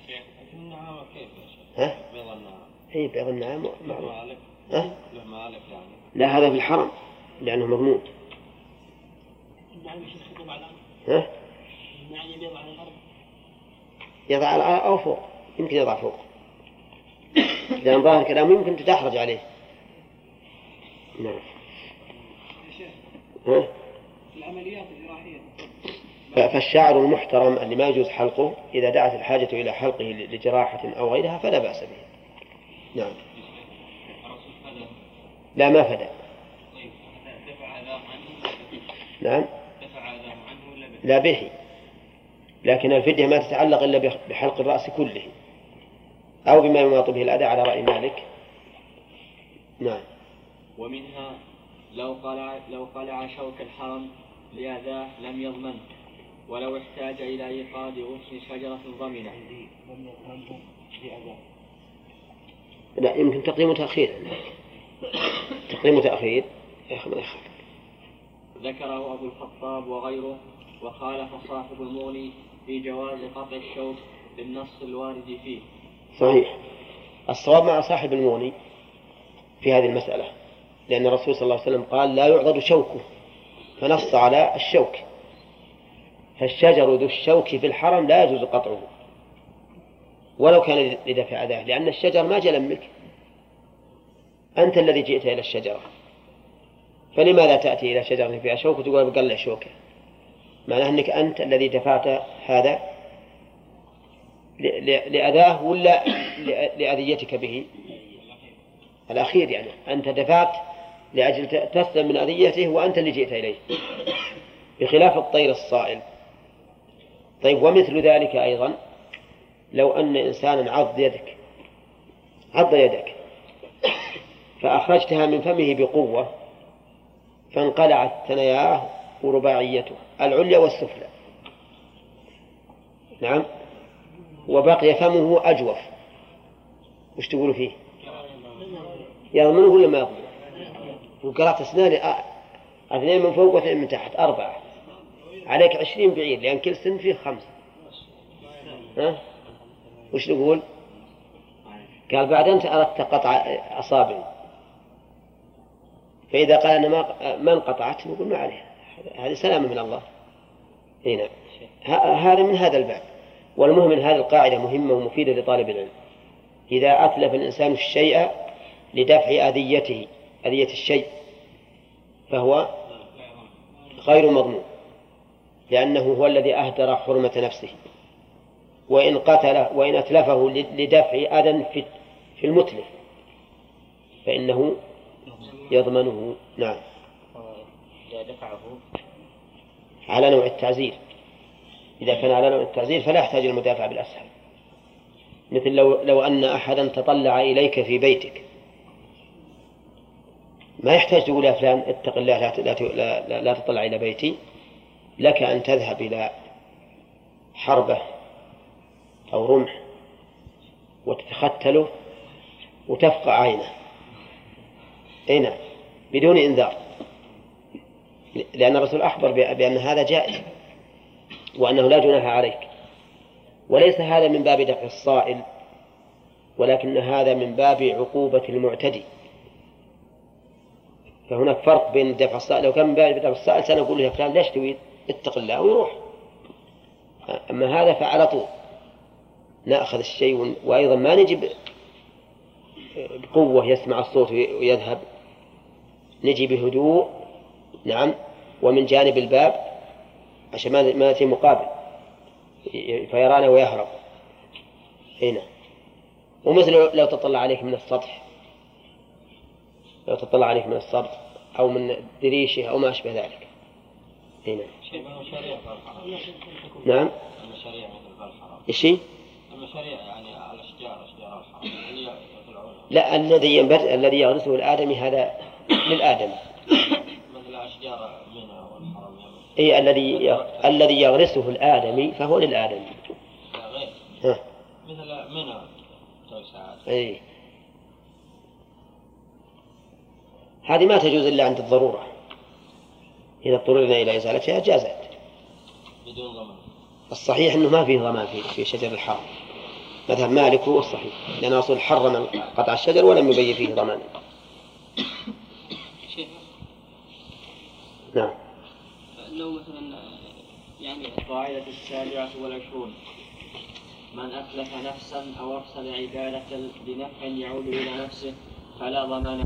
ها؟ هي بيض النعام معروف. ها؟ لا، هذا في الحرم لأنه مضمون. ها؟ يضع على أو فوق، يمكن يضع فوق، لأن ظاهر كلامه يمكن تتحرج عليه. نعم. ها؟ العمليات الجراحية. فالشعر المحترم اللي ما يجوز حلقه إذا دعت الحاجة إلى حلقه لجراحة أو غيرها فلا بأس به. نعم. لا، ما فدى. نعم. لا به، لكن الفدية ما تتعلق إلا بحلق الرأس كله أو بما يماط به الأذى على رأي مالك. نعم. ومنها لو قلع, لو قلع شوك الحرم لأذاه لم يضمن، ولو احتاج إلى إيقاد غصن شجرة ضمنه. لا، يمكن تقديم وتأخير. تقديم وتأخير يا أخي ما يخالف. ذكره أبو الخطاب وغيره، وخالف صاحب المغني في جواز قطع الشوك بالنص الوارد فيه. صحيح. الصواب مع صاحب المغني في هذه المسألة، لأن الرسول صلى الله عليه وسلم قال لا يعضد شوكه، فنص على الشوك. فالشجر ذو الشوك في الحرم لا يجوز قطعه ولو كان لدفع أذاه، لأن الشجر ما جاء منك، أنت الذي جئت إلى الشجرة، فلماذا تأتي إلى شجرة فيها شوك وتقول بقلع شوكه؟ معناه أنك أنت الذي دفعت هذا لأذاه ولا لأذيتك به؟ الأخير، يعني أنت دفعت لأجل تسلم من أذيته وأنت اللي جئت إليه، بخلاف الطير الصائل. طيب، ومثل ذلك أيضا لو أن إنسانا عض يدك عض يدك فأخرجتها من فمه بقوة فانقلعت ثناياه ورباعيته العليا والسفلى، نعم، وبقي فمه أجوف، وش تقول فيه؟ يضمنه ولا ما يضمنه؟ وقرأت أسنان اثنين من فوق واثنين من تحت أربعة، عليك عشرين بعير لأن كل سن فيه خمسة. ها؟ وش نقول؟ قال بعد أنت أردت قطع أصابعي، فإذا قال أنا ما ما انقطعت نقول ما عليه، هذه سلامة من الله. هنا هذا من هذا الباب. والمهم من هذه القاعدة مهمة ومفيدة لطالب العلم: إذا أتلف الإنسان الشيء لدفع أذيته أذية الشيء فهو غير مضمون، لأنه هو الذي أهدر حرمة نفسه. وإن قتل وإن أتلفه لدفع أذى في المتلف فإنه يضمنه. نعم. إذا دفعه على نوع التعزير، إذا كان على نوع التعزير فلا يحتاج المدافع بالأسهل. مثل لو, لو أن أحدا تطلع إليك في بيتك ما يحتاج تقول يا فلان اتق الله لا, لا, لا, لا تطلع إلى بيتي، لك أن تذهب إلى حربة أو رمح وتتختله وتفقع عينه هنا بدون إنذار، لأن الرسول أخبر بأن هذا جائز وأنه لا جناح عليك. وليس هذا من باب دفع الصائل، ولكن هذا من باب عقوبة المعتدي. فهناك فرق بين دفع الصائل. لو كان من باب دفع الصائل سنقول له يا فلان ليش تريد اتق الله ويروح، أما هذا فعلى طول نأخذ الشيء، وأيضا ما نجي بقوة يسمع الصوت ويذهب، نجي بهدوء، نعم، ومن جانب الباب عشان ما نأتي مقابل فيرانا ويهرب هنا. ومثل لو تطلع عليك من السطح لو تطلع عليه من الصرف أو من دريشه أو ما أشبه ذلك. هنا نعم المشاريع مثل الحرام. إيشي؟ المشاريع يعني الأشجار أشجار الحرام اللي يطلعون. لا، الذي ينبت الذي يغرسه الآدمي هذا للآدم. مثل أشجار منى والحرام. إيه الذي الذي يغرسه الآدمي فهو للآدمي. غير. ها. مثل منى توسعات. إيه. هذه ما تجوز إلا عند الضرورة. إذا اضطررنا إلى إزالتها جازت بدون ضمان. الصحيح أنه ما فيه ضمان في في شجر الحرام. مذهب مالك هو الصحيح، لأن أصل حرم قطع الشجر ولم يبين فيه ضمان. نعم. لو مثلا يعني القاعدة السابعة والعشرون: من أتلف نفسا أو أرسل عبادة لنفع يعود إلى نفسه فلا ضمان.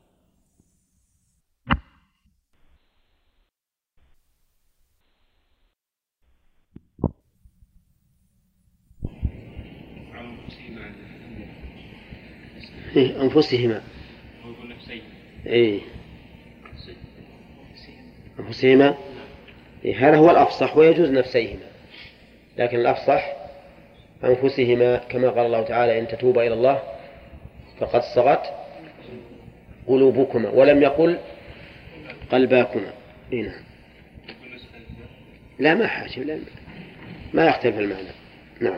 إيه أنفسهما. إيه أنفسهما. إيه هذا هو الأفصح ويجوز نفسيهما، لكن الأفصح أنفسهما كما قال الله تعالى: إن تتوبا إلى الله فقد صغت قلوبكما، ولم يقل قلباكما. إيه لا ما حاجة، لا ما يختلف المعنى. نعم.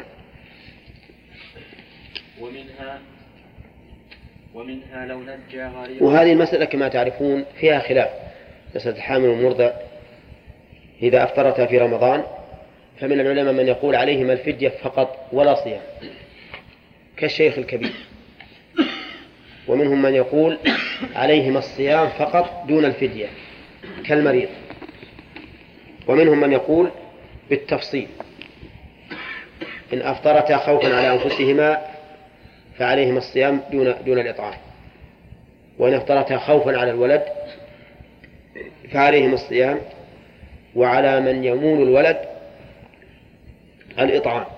ومنها ومنها لو نجى غريقا. وهذه المسألة كما تعرفون فيها خلاف. مسألة الحامل والمرضع إذا أفطرتا في رمضان فمن العلماء من يقول عليهما الفدية فقط ولا صيام كالشيخ الكبير، ومنهم من يقول عليهما الصيام فقط دون الفدية كالمريض، ومنهم من يقول بالتفصيل: إن أفطرتا خوفا على أنفسهما فعليهما الصيام دون دون الإطعام، وإن أفطرتا خوفا على الولد فعليهما الصيام، وعلى من يمون الولد الإطعام.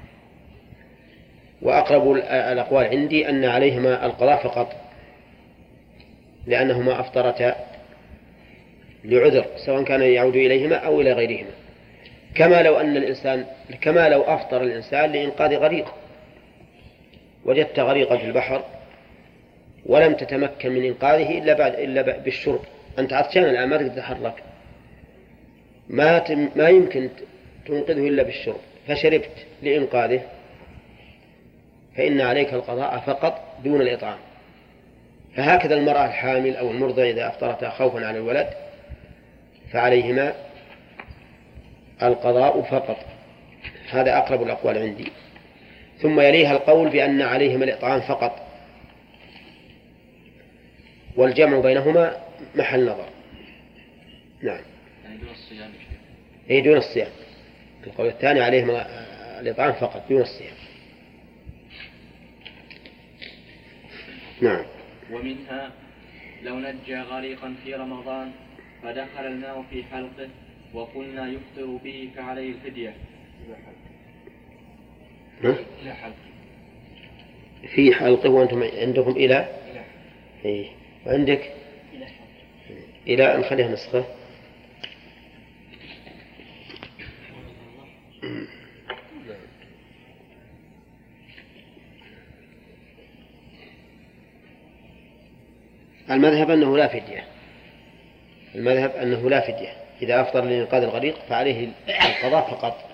وأقرب الأقوال عندي أن عليهما القضاء فقط، لأنهما أفطرتا لعذر سواء كان يعود إليهما أو إلى غيرهما، كما لو أن الإنسان كما لو أفطر الإنسان لإنقاذ غريق، وجدت غريقا في البحر ولم تتمكن من إنقاذه إلا بعد إلا بالشرب، أنت عطشان الآن ما تقدر تتحرك، ما تم ما يمكن تنقذه إلا بالشرب، فشربت لإنقاذه، فإن عليك القضاء فقط دون الإطعام. فهكذا المرأة الحامل أو المرضع إذا أفطرتا خوفا على الولد فعليهما القضاء فقط. هذا أقرب الأقوال عندي. ثم يليها القول بأن عليهما الإطعام فقط، والجمع بينهما محل نظر. نعم. يعني دون الصيام. أي دون الصيام. القول الثاني عليهما الإطعام فقط دون الصيام. نعم. ومنها لو نجى غريقا في رمضان فدخل الماء في حلقه وقلنا يفطر به فعليه الفدية. إلى حلقه. في حلقه وأنتم عندكم إلى إيه وعندك إلى أن خليها نسخة. المذهب أنه لا فدية. المذهب أنه لا فدية إذا أفطر لإنقاذ الغريق فعليه القضاء فقط.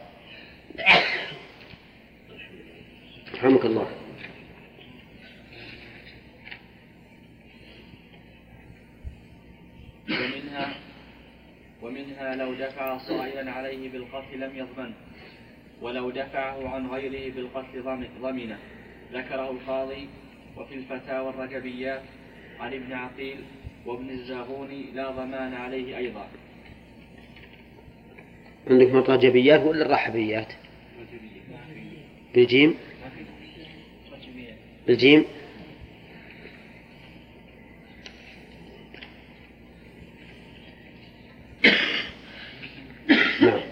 رحمك الله. ومنها ومنها لو دفع صائلا عليه بالقتل لم يضمنه، ولو دفعه عن غيره بالقتل ضمنه. ذكره القاضي وفي الفتاوى الرجبيات عن ابن عقيل وابن الزاغوني لا ضمان عليه أيضا. عندك مطاجبيات ولا الرحبيات؟ بالجيم. بالجيم. نعم.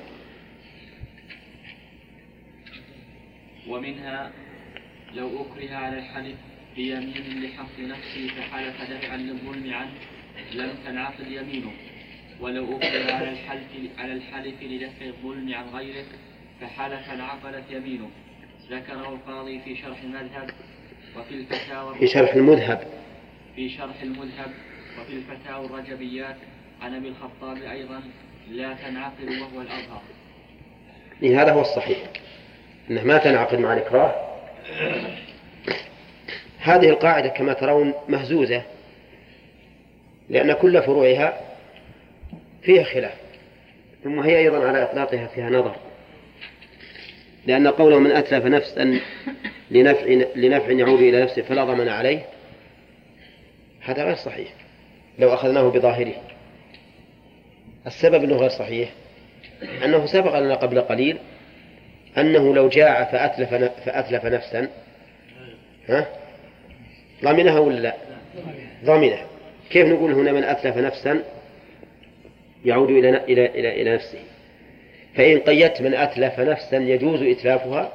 ومنها لو أكره على الحلف بيمين لحق نفسه فحلف دفعا للظلم عنه لم تنعقد يمينه، ولو أقدر على الحلف على الحلف لدفع الظلم عن غيره فحلف انعقدت يمينه. ذكره القاضي في شرح المذهب وفي الفتاوى في شرح المذهب في شرح المذهب وفي الفتاوى الرجبيات عن أبي الخطاب أيضا لا تنعقد وهو الأظهر. هذا هو الصحيح، أنه ما تنعقد مع الإكراه. هذه القاعدة كما ترون مهزوزة، لأن كل فروعها فيها خلاف، ثم هي أيضا على إطلاقها فيها نظر، لأن قوله من أتلف نفسا لنفع, لنفع يعود إلى نفسه فلا ضمن عليه، هذا غير صحيح لو أخذناه بظاهره. السبب أنه غير صحيح أنه سبق لنا قبل قليل أنه لو جاع فأتلف, فأتلف نفسا ها ضمنها ولا لا؟ ضمنها. كيف نقول هنا من أتلف نفسا يعود إلى, إلى, إلى, إلى نفسه؟ فإن قيدت من أتلف نفسا يجوز إتلافها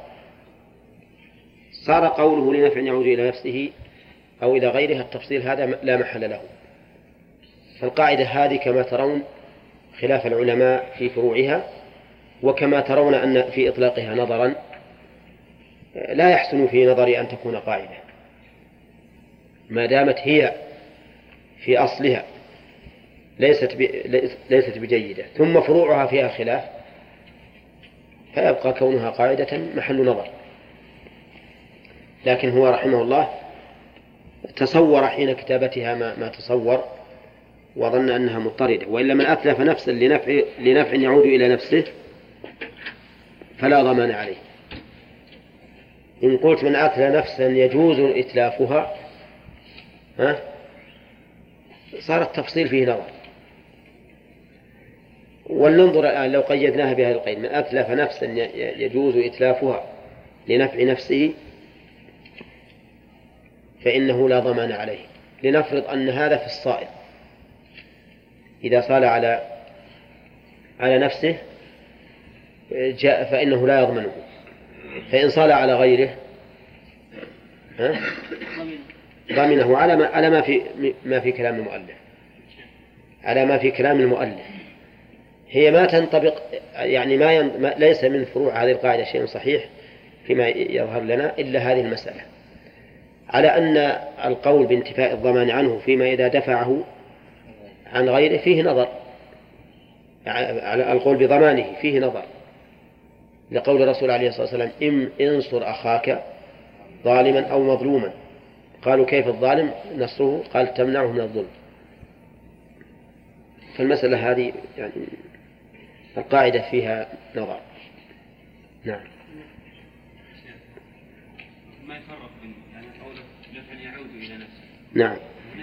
صار قوله لنفع يعود إلى نفسه أو إلى غيرها التفصيل هذا لا محل له. فالقاعدة هذه كما ترون خلاف العلماء في فروعها، وكما ترون أن في إطلاقها نظرا لا يحسن في نظري أن تكون قاعدة ما دامت هي في أصلها ليست ليست بجيدة، ثم فروعها فيها خلاف، فيبقى كونها قاعدة محل نظر. لكن هو رحمه الله تصور حين كتابتها ما, ما تصور وظن أنها مضطردة، وإلا من أتلف نفسا لنفع, لنفع يعود إلى نفسه فلا ضمان عليه. إن قلت من أتلف نفسا يجوز إتلافها ها صار التفصيل فيه نظر. ولننظر الآن لو قيدناها بهذا القيد من أتلف نفسا يجوز إتلافها لنفع نفسه فإنه لا ضمان عليه. لنفرض أن هذا في الصائل إذا صال على على نفسه جاء فإنه لا يضمنه، فإن صال على غيره ها ضمنه على ما على ما في ما في كلام المؤلف على ما في كلام المؤلف. هي ما تنطبق يعني ما, ين... ما ليس من فروع هذه القاعدة شيء صحيح فيما يظهر لنا إلا هذه المسألة، على أن القول بانتفاء الضمان عنه فيما إذا دفعه عن غيره فيه نظر، على القول بضمانه فيه نظر، لقول الرسول عليه الصلاة والسلام إن انصر أخاك ظالما أو مظلوما. قالوا كيف الظالم نصره؟ قال تمنعه من الظلم. فالمسألة هذه يعني القاعدة فيها نظر. نعم. ما يفرق بين يعني قوله نفع يعود إلى نفسه. نعم.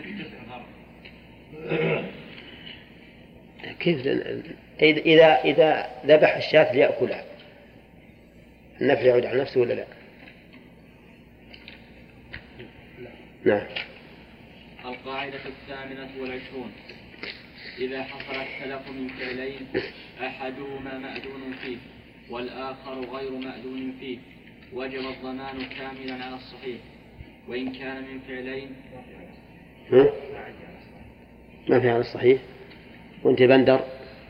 كيف إذا إذا ذبح الشاة ليأكلها النفع يعود على نفسه ولا لا؟ نعم. القاعدة الثامنة والعشرون: إذا حصل التلف من فعلين أحدهما مأذون فيه والآخر غير مأذون فيه وجب الضمان كاملا على الصحيح، وإن كان من فعلين ما في على الصحيح. وانت بندر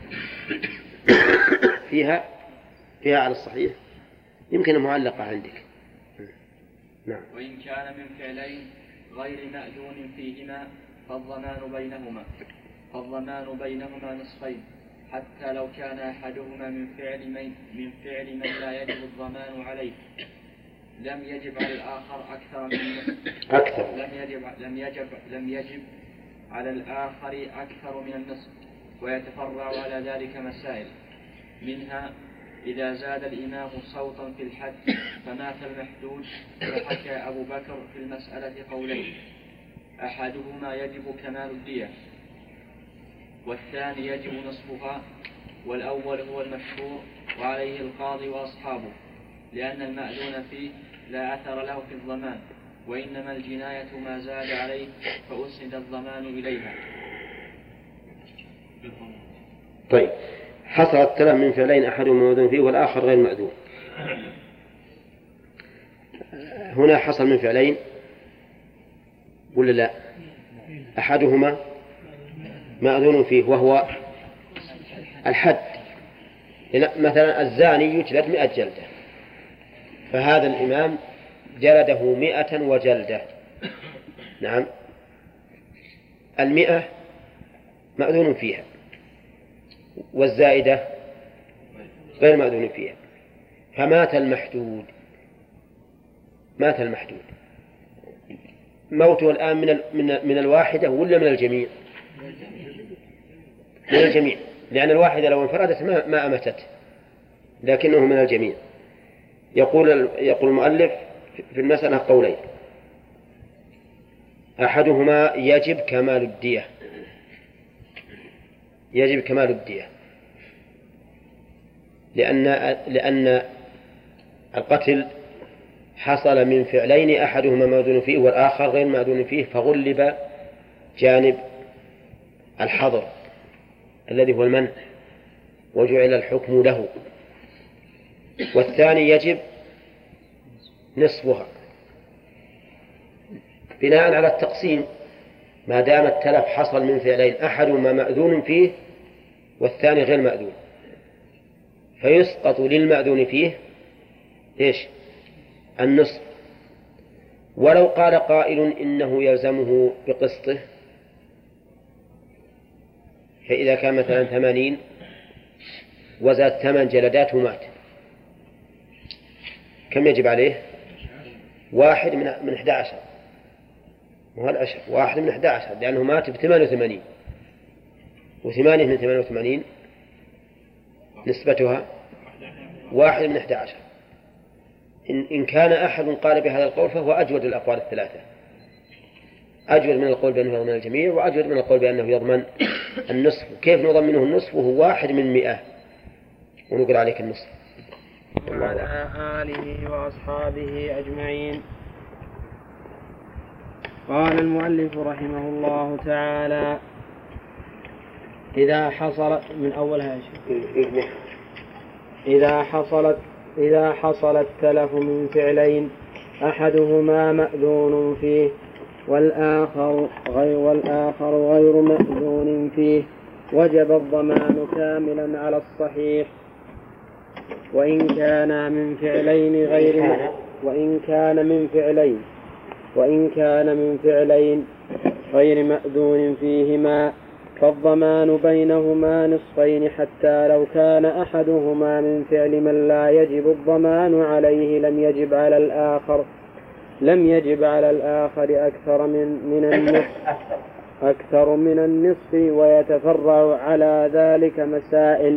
فيها فيها على الصحيح يمكن معلقة عندك. نعم. وإن كان من فعلين غير مأذون فيهما فالضمان بينهما فالضمان بينهما نصفين، حتى لو كان أحدهما من فعل من من فعل من لا يجب الضمان عليه لم يجب على الآخر أكثر من النصف. أكثر لم يجب لم يجب لم يجب على الآخر أكثر من النصف. ويتفرع على ذلك مسائل، منها إذا زاد الإمام صوتا في الحد فمات المحدود، فحكى أبو بكر في المسألة قولين: أحدهما يجب كمال الدية والثاني يجب نصفها، والأول هو المشهور وعليه القاضي وأصحابه، لأن المأذون فيه لا أثر له في الضمان، وإنما الجناية ما زاد عليه فأسند الضمان إليها. طيب، حصل التلف من فعلين أحدهما مأذون فيه والآخر غير مأذون. هنا حصل من فعلين ولا لا؟ أحدهما مأذون فيه وهو الحد، مثلا الزاني يجلد مئة جلدة، فهذا الإمام جلده مئة وجلدة. نعم، المئة مأذون فيها والزائدة غير مأذون فيها، فمات المحدود. مات المحدود موته الآن من من من الواحدة ولا من الجميع؟ من الجميع، لأن الواحدة لو انفردت ما ما أمتت، لكنه من الجميع. يقول يقول المؤلف في المسألة قولين: أحدهما يجب كمال الدية، يجب كمال الدية لأن لأن القتل حصل من فعلين أحدهما مأذون فيه والآخر غير مأذون فيه، فغلب جانب الحظر الذي هو المنع وجعل الحكم له. والثاني يجب نصفها بناء على التقسيم، ما دام التلف حصل من فعلين أحدهما مأذون فيه والثاني غير مأذون، فيسقط للمأذون فيه إيش؟ النصف. ولو قال قائل إنه يلزمه بقسطه، فإذا كان مثلا ثمانين وزاد ثمان جلدات ومات، كم يجب عليه؟ واحد من من أحد عشر، وهو العشر واحد من أحد عشر، لأنه مات بثمان وثمانين، وثمانية من ثمان وثمانين نسبتها واحد من أحد عشر. إن, إن كان أحد قال بهذا القول فهو أجود الأقوال الثلاثة، أجود من القول بأنه يضمن الجميع، وأجود من القول بأنه يضمن النصف. كيف نضمنه النصف وهو واحد من مئة ونقول عليك النصف؟ وعلى آله وأصحابه أجمعين. قال المؤلف رحمه الله تعالى: إذا حصلت من أولها شيء إذا حصلت إذا حصل التلف من فعلين أحدهما مأذون فيه والآخر غير والآخر غير مأذون فيه، وجب الضمان كاملا على الصحيح، وإن كان من فعلين غير وإن كان من فعلين وإن كان من فعلين غير مأذون فيهما، فالضمان بينهما نصفين، حتى لو كان أحدهما من فعل من لا يجب الضمان عليه لم يجب على الآخر لم يجب على الآخر أكثر من من النصف أكثر من النصف ويتفرع على ذلك مسائل،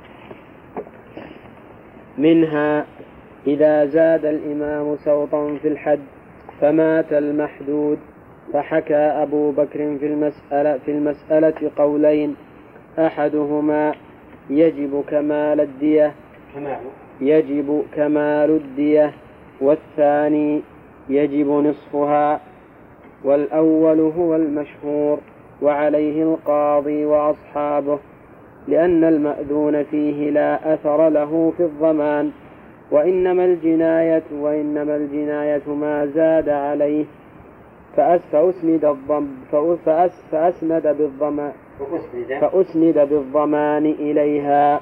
منها: إذا زاد الإمام سوطا في الحد فمات المحدود، فحكى أبو بكر في المسألة, في المسألة قولين: أحدهما يجب كمال الدية يجب كمال الدية والثاني يجب نصفها، والأول هو المشهور وعليه القاضي وأصحابه، لأن المأذون فيه لا أثر له في الضمان، وإنما الجناية وإنما الجناية ما زاد عليه، فأسند الضم فأس فأسند بالضمان فأسند بالضمان إليها.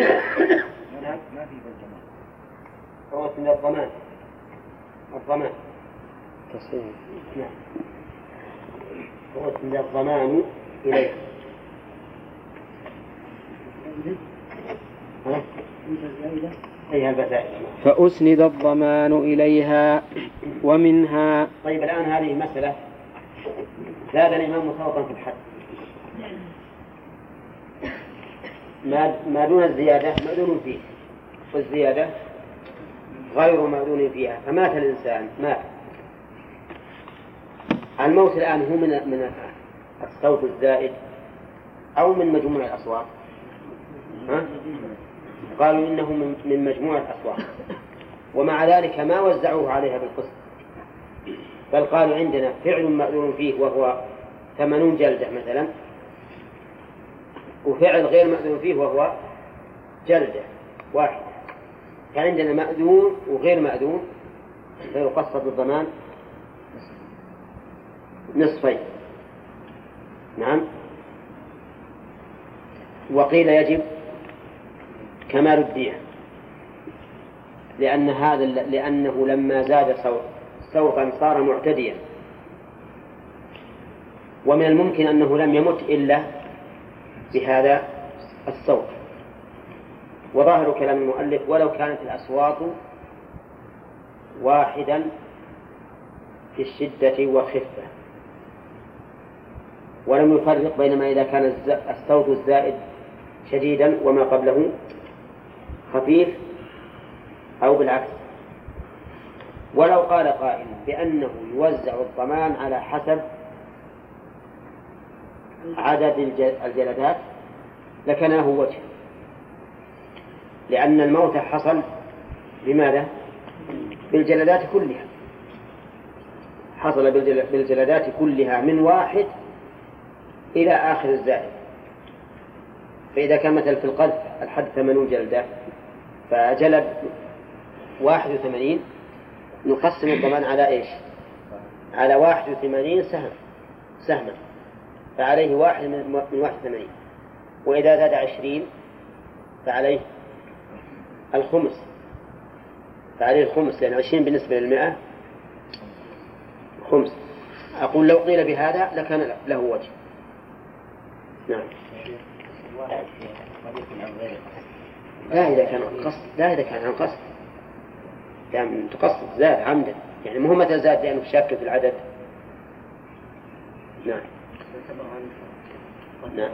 فأسند الضمان الضمان تصحيح نعم فأسند الضمان إليها. فأسند الضمان إليها ومنها. طيب الآن هذه مسألة زاد الإمام سوطا في الحد، ما ما دون الزيادة مأذون فيه والزيادة غير مأذون فيها، فمات الإنسان مات. الموت الآن هو من من الصوت الزائد أو من مجموع الأصوات؟ ها؟ قالوا إنه من مجموع الأصوات، ومع ذلك ما وزعوه عليها بالقسط، بل قالوا عندنا فعل مأذون فيه وهو ثمانون جلدة مثلا، وفعل غير مأذون فيه وهو جلدة واحدة، فعندنا مأذون وغير مأذون فيقسط بالضمان نصفين. نعم. وقيل يجب كمال الدية، لأن هذا لأنه لما زاد سوطا صار معتديا، ومن الممكن أنه لم يمت إلا بهذا الصوت. وظاهر كلام المؤلف ولو كانت الأصوات واحدا في الشدة والخفة، ولم يفرق بينما إذا كان الصوت الزائد شديدا وما قبله خفيف أو بالعكس. ولو قال قائل بأنه يوزع الضمان على حسب عدد الجلدات لكان له وجه، لأن الموت حصل بماذا؟ بالجلدات كلها، حصل بالجلدات كلها من واحد إلى آخر الزائد. فإذا كان مثل في القذف الحد ثمانون جلدة فجلد واحد وثمانين، نقسم الضمان على إيش؟ على واحد وثمانين سهم سهما، فعليه واحد من واحد وثمانين. وإذا زاد عشرين فعليه الخمس، فعليه الخمس، لأن عشرين بالنسبة للمئة خمس. أقول لو قيل بهذا لكان له وجه. نعم. لا إذا كان قصد، لا إذا كان عن قصد، يعني تقصد زاد عمدا، يعني مو متى زاد لأنه شاك في العدد. نعم. نعم.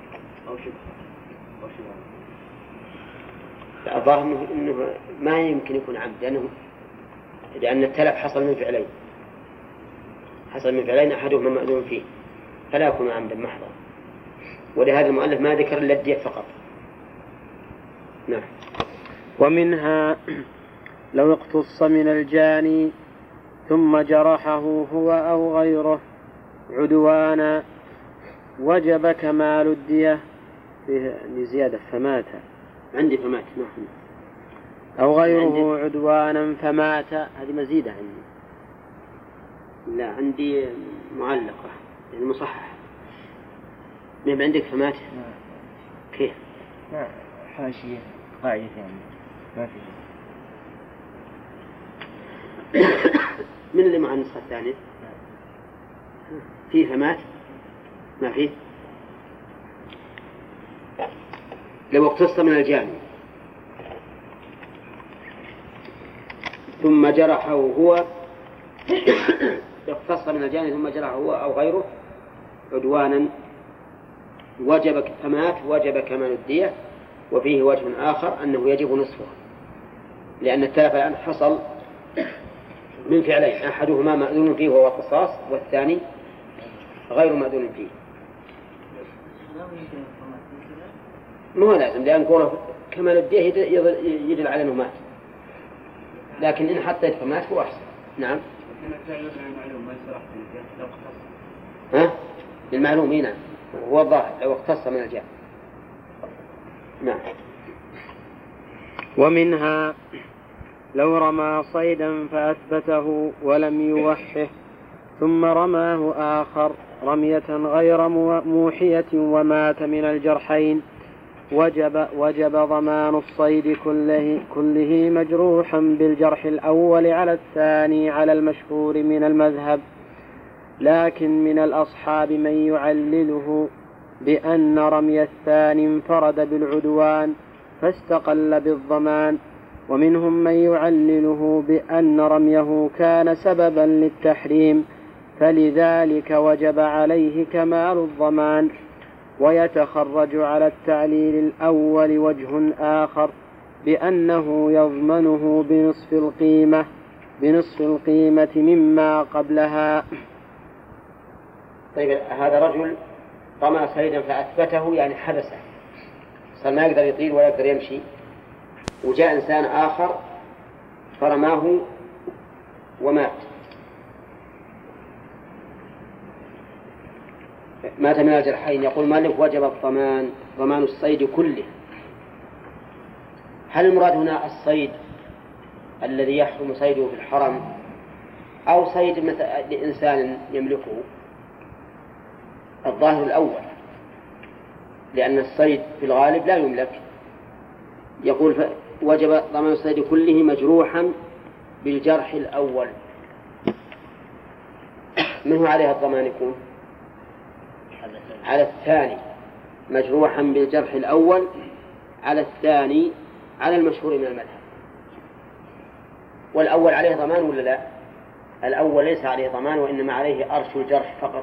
الظاهر إنه, إنه ما يمكن يكون عمد، لأنه لأن التلف حصل من فعلين، حصل من فعلين أحدهما مأذون فيه، فلا يكون عمدا محضا. ولهذا المؤلف ما ذكر إلا الدية فقط. نعم. ومنها لو اقتص من الجاني ثم جرحه هو أو غيره عدوانا وجب كمال الدية فيه زيادة فمات، عندي فمات نعم، أو غيره عدوانا فمات، هذه مزيدة عندي. لا عندي معلقة يعني مصحح. مين عندك فمات؟ كيف؟ لا حاشية قاعدة يعني ما في. من اللي مع النسخة الثانية؟ فيه فمات؟ ما فيه؟ لو اقتص من الجاني ثم جرحه هو اقتص من الجاني ثم جرحه هو أو غيره عدوانا وجب فمات وجب كمال الدية. وفيه وجه آخر أنه يجب نصفه، لأن التلف الآن حصل من فعلين، أحدهما مأذون فيه وهو القصاص، والثاني غير مأذون فيه. مو لازم، لأن قوله كمال الدية يدل على أنه مات، لكن إن حطيت فمات هو أحسن. نعم. ها؟ للمعلوم هنا هو الظاهر لو اقتص من الجاه. نعم. ومنها لو رمى صيدا فأثبته ولم يوحه ثم رماه آخر رمية غير موحية ومات من الجرحين وجب, وجب ضمان الصيد كله, كله مجروحا بالجرح الأول على الثاني على المشهور من المذهب. لكن من الأصحاب من يعلله بأن رمي الثاني انفرد بالعدوان فاستقل بالضمان، ومنهم من يعلله بأن رميه كان سببا للتحريم فلذلك وجب عليه كمال الضمان. ويتخرج على التعليل الأول وجه آخر بأنه يضمنه بنصف القيمة بنصف القيمة مما قبلها. طيب هذا رجل رمى صيدا فأثبته يعني حبسه، صار ما يقدر يطير ولا يقدر يمشي، وجاء إنسان آخر فرماه ومات، مات من الجرحين. يقول مالك وجب الضمان ضمان الصيد كله. هل المراد هنا الصيد الذي يحرم صيده في الحرم أو صيد مثل لإنسان يملكه الظاهر الأول، لأن الصيد في الغالب لا يملك. يقول وجب ضمان الصيد كله مجروحا بالجرح الأول. من هو عليه الضمان يكون؟ على الثاني، مجروحا بالجرح الأول على الثاني على المشهور من المذهب. والأول عليه ضمان ولا لا؟ الأول ليس عليه ضمان، وإنما عليه أرش الجرح فقط،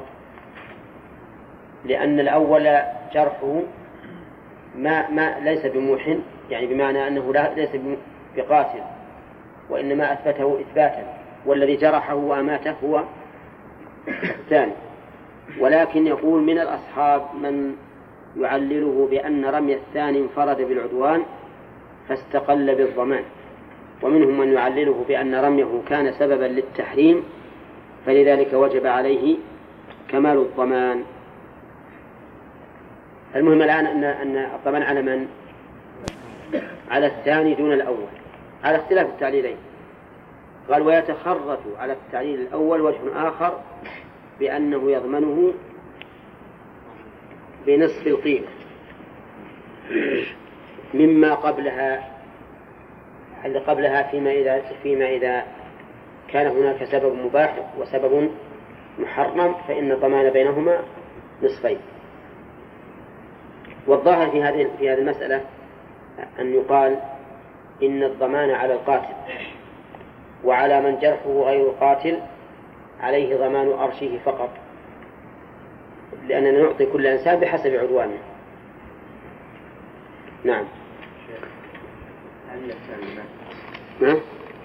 لأن الأول جرحه ما ما ليس بموحن، يعني بمعنى أنه لا ليس بقاتل، وإنما أثبته إثباتا، والذي جرحه وأماته هو الثاني. ولكن يقول من الأصحاب من يعلله بأن رمي الثاني انفرد بالعدوان فاستقل بالضمان، ومنهم من يعلله بأن رميه كان سببا للتحريم فلذلك وجب عليه كمال الضمان. المهم الآن أن أن الضمان على من؟ على الثاني دون الأول، على اختلاف التعليلين. قال ويتخرج على التعليل الأول وجه آخر بأنه يضمنه بنصف القيمة مما قبلها اللي قبلها فيما إذا فيما إذا كان هناك سبب مباح وسبب محرم فإن الضمان بينهما نصفين. والظاهر في هذه في هذه المسألة أن يقال إن الضمان على القاتل، وعلى من جرحه غير قاتل عليه ضمان أرشه فقط، لأننا نعطي كل إنسان بحسب عدوانه. نعم. نعم.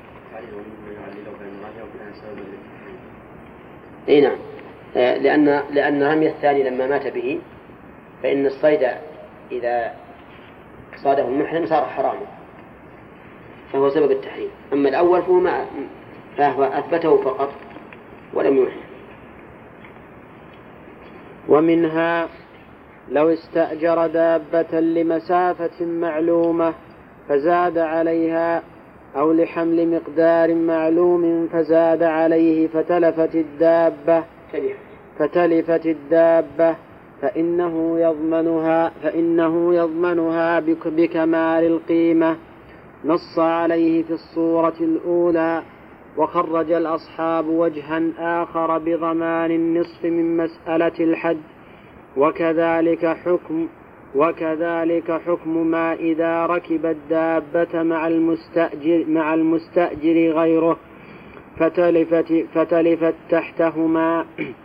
اي نعم، لأن لأن رمي الثاني لما مات به فإن الصيد إذا صاده المحرم صار حراما فهو سبب التحريم. أما الأول فهو, ما فهو أثبته فقط ولم يحرم. ومنها لو استأجر دابة لمسافة معلومة فزاد عليها أو لحمل مقدار معلوم فزاد عليه فتلفت الدابة فتلفت الدابة فإنه يضمنها فإنه يضمنها بكمال القيمة. نص عليه في الصورة الأولى. وخرج الأصحاب وجها آخر بضمان النصف من مسألة الحد. وكذلك حكم وكذلك حكم ما إذا ركب الدابة مع المستأجر مع المستأجر غيره فتلفت فتلفت تحتهما.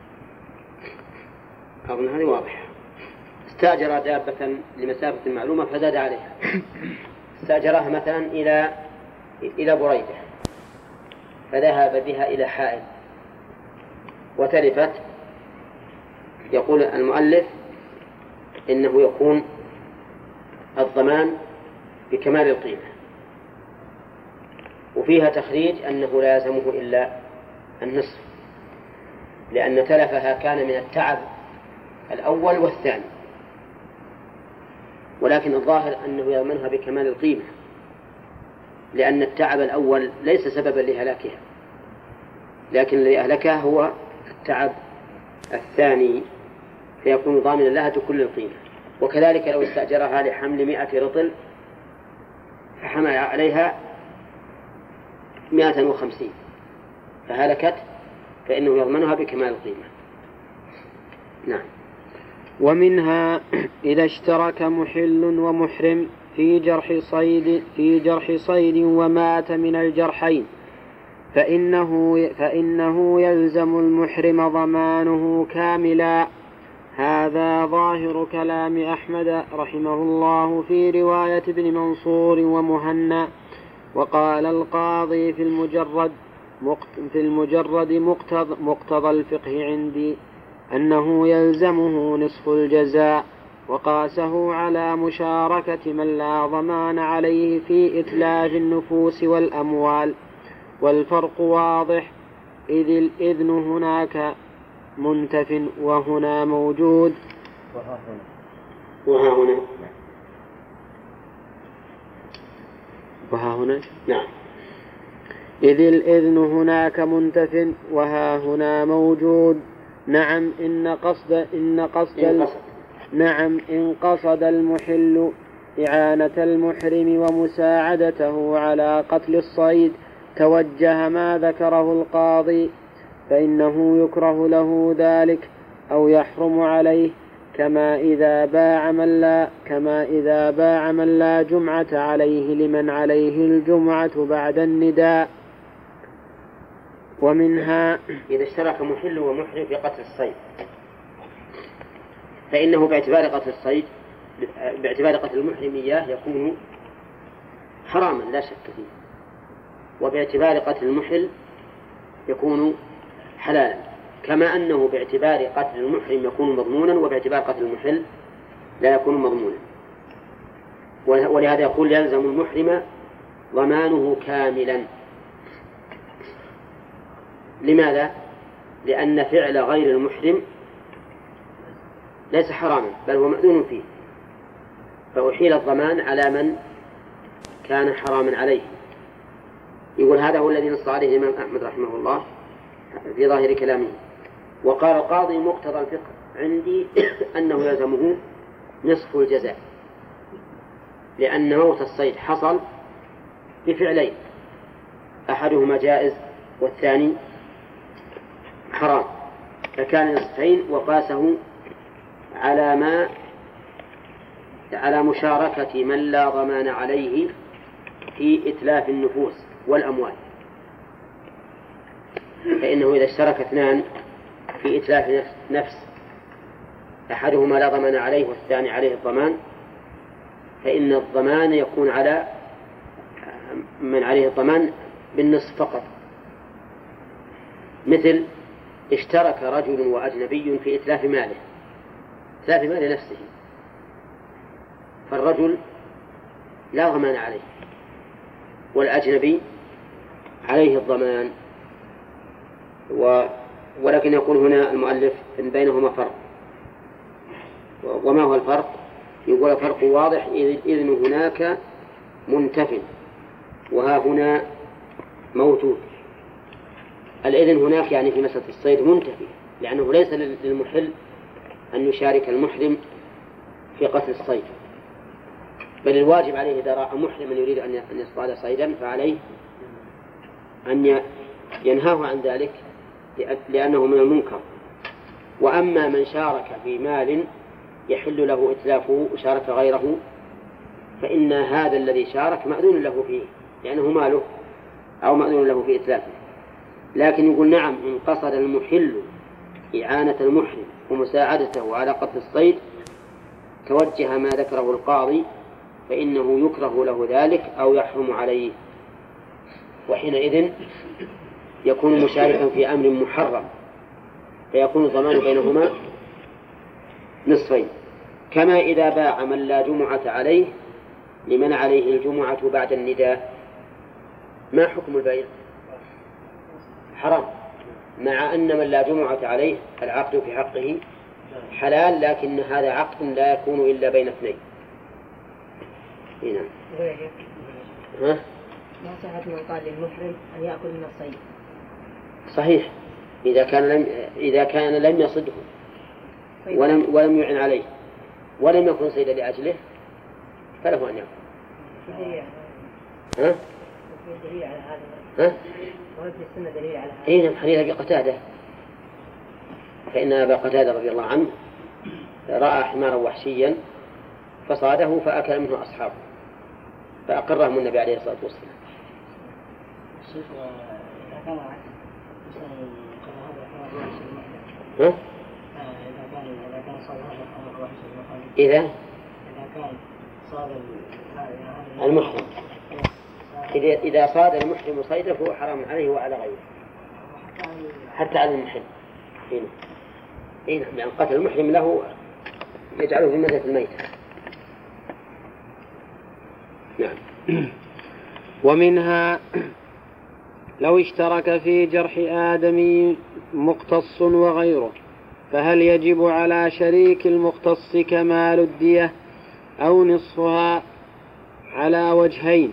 أظن هذه واضحة. استأجر دابة لمسافة معلومة فزاد عليها، استأجرها مثلا إلى إلى بريدة فذهب بها إلى حائل وتلفت. يقول المؤلف إنه يكون الضمان بكمال القيمة، وفيها تخريج أنه لا يلزمه إلا النصف، لأن تلفها كان من التعب الأول والثاني، ولكن الظاهر أنه يضمنها بكمال القيمة، لأن التعب الأول ليس سببا لهلاكها، لكن الذي أهلكها هو التعب الثاني، فيكون ضامنا لها بكل القيمة. وكذلك لو استأجرها لحمل مئة رطل فحمل عليها مئة وخمسين فهلكت فإنه يضمنها بكمال القيمة. نعم. ومنها إذا اشترك محل ومحرم في جرح صيد في جرح صيد ومات من الجرحين فإنه فإنه يلزم المحرم ضمانه كاملا. هذا ظاهر كلام أحمد رحمه الله في رواية ابن منصور ومهنا. وقال القاضي في المجرد في المجرد مقتضى, مقتضى الفقه عندي أنه يلزمه نصف الجزاء، وقاسه على مشاركة من لا ضمان عليه في إتلاف النفوس والأموال. والفرق واضح، إذ الإذن هناك منتف وهنا موجود. وها هنا وها هنا وها هنا نعم. إذ الإذن هناك منتف وها هنا موجود. نعم إن قصد إن قصد إن ال... قصد. نعم إن قصد المحل إعانة المحرم ومساعدته على قتل الصيد توجه ما ذكره القاضي فإنه يكره له ذلك أو يحرم عليه، كما إذا باع من لا كما إذا باع من لا جمعة عليه لمن عليه الجمعة بعد النداء. ومنها إذا اشترك محل ومحرم في قتل الصيد فإنه باعتبار قتل الصيد باعتبار قتل المحرم إياه يكون حراما لا شك فيه، وباعتبار قتل المحل يكون حلالا، كما أنه باعتبار قتل المحرم يكون مضمونا وباعتبار قتل المحل لا يكون مضمونا. ولهذا يقول يلزم المحرم ضمانه كاملا. لماذا؟ لأن فعل غير المحرم ليس حراما بل هو مأذون فيه، فأحيل الضمان على من كان حراما عليه. يقول هذا هو الذي نص عليه الإمام أحمد رحمه الله في ظاهر كلامه. وقال القاضي مقتضى الفقه عندي أنه يلزمه نصف الجزاء، لأن موت الصيد حصل بفعلين، أحدهما جائز والثاني حرام، فكان نصفين وقاسه على ما على مشاركة من لا ضمان عليه في إتلاف النفوس والأموال. فإنه إذا اشترك اثنان في إتلاف نفس أحدهما لا ضمان عليه والثاني عليه الضمان، فإن الضمان يكون على من عليه الضمان بالنصف فقط. مثل اشترك رجل وأجنبي في إتلاف ماله إتلاف مال نفسه، فالرجل لا ضمان عليه والأجنبي عليه الضمان. و ولكن يقول هنا المؤلف إن بينهما فرق. وما هو الفرق؟ يقول الفرق واضح، إذن هناك منتف وها هنا موجود. الإذن هناك يعني في مسألة الصيد منتفي، لأنه ليس للمحل أن يشارك المحرم في قتل الصيد، بل الواجب عليه إذا رأى محرما يريد أن يصطاد صيدا فعليه أن ينهاه عن ذلك لأنه من المنكر. وأما من شارك في مال يحل له إتلافه وشارك غيره فإن هذا الذي شارك مأذون له فيه لأنه ماله أو مأذون له في إتلافه. لكن يقول نعم إن قصد المحل إعانة المحرم ومساعدته على قتل الصيد توجه ما ذكره القاضي فإنه يكره له ذلك أو يحرم عليه، وحينئذ يكون مشاركا في أمر محرم فيكون الضمان بينهما نصفين. كما إذا باع من لا جمعة عليه لمن عليه الجمعة بعد النداء. ما حكم البيع؟ حرام، مع أن من لا جمعة عليه العقد في حقه حلال، لكن هذا عقد لا يكون إلا بين اثنين. هنا ها؟ ما صحت من قال للمحرم أن يأكل من الصيد؟ صحيح إذا كان لم إذا كان لم يصده ولم ولم يعن عليه ولم يكن صيدا لأجله فله أن يأكل. ها؟ دليل على هذا؟ ها؟ ورد السنة دليل على هذا؟ إيه حديث أبي قتادة، فإن أبا قتادة رضي الله عنه رأى حمارا وحشيا فصاده فأكل منه أصحابه فأقرهم النبي عليه الصلاة والسلام. ها؟ إذا المحرم إذا إذا صاد المحرم صيده فهو حرام عليه وعلى غيره حتى على المحرم. هنا هنا يعني قتل المحرم له يجعله في منزلة الميتة. نعم. ومنها لو اشترك في جرح آدمي مختص وغيره فهل يجب على شريك المختص كمال الدية أو نصفها على وجهين.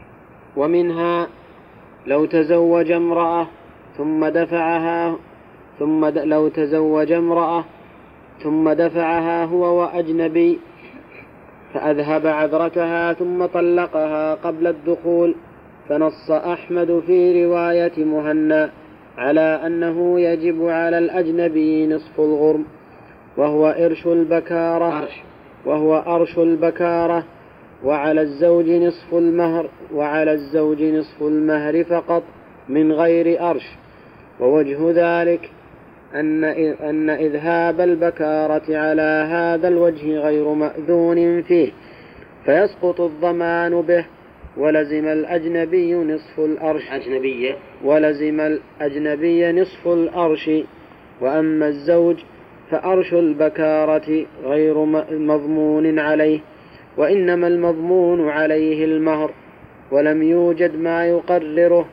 ومنها لو تزوج امرأة ثم دفعها ثم د... لو تزوج امرأة ثم دفعها هو وأجنبي فأذهب عذرتها ثم طلقها قبل الدخول، فنص أحمد في رواية مهنا على أنه يجب على الأجنبي نصف الغرم، وهو إرش البكارة وهو أرش البكارة، وعلى الزوج نصف المهر وعلى الزوج نصف المهر فقط من غير أرش. ووجه ذلك أن أن إذهاب البكارة على هذا الوجه غير مأذون فيه، فيسقط الضمان به، ولزم الأجنبي نصف الأرش أجنبية ولزم الأجنبي نصف الأرش. وأما الزوج فأرش البكارة غير مضمون عليه، وإنما المضمون عليه المهر، ولم يوجد ما يقرره.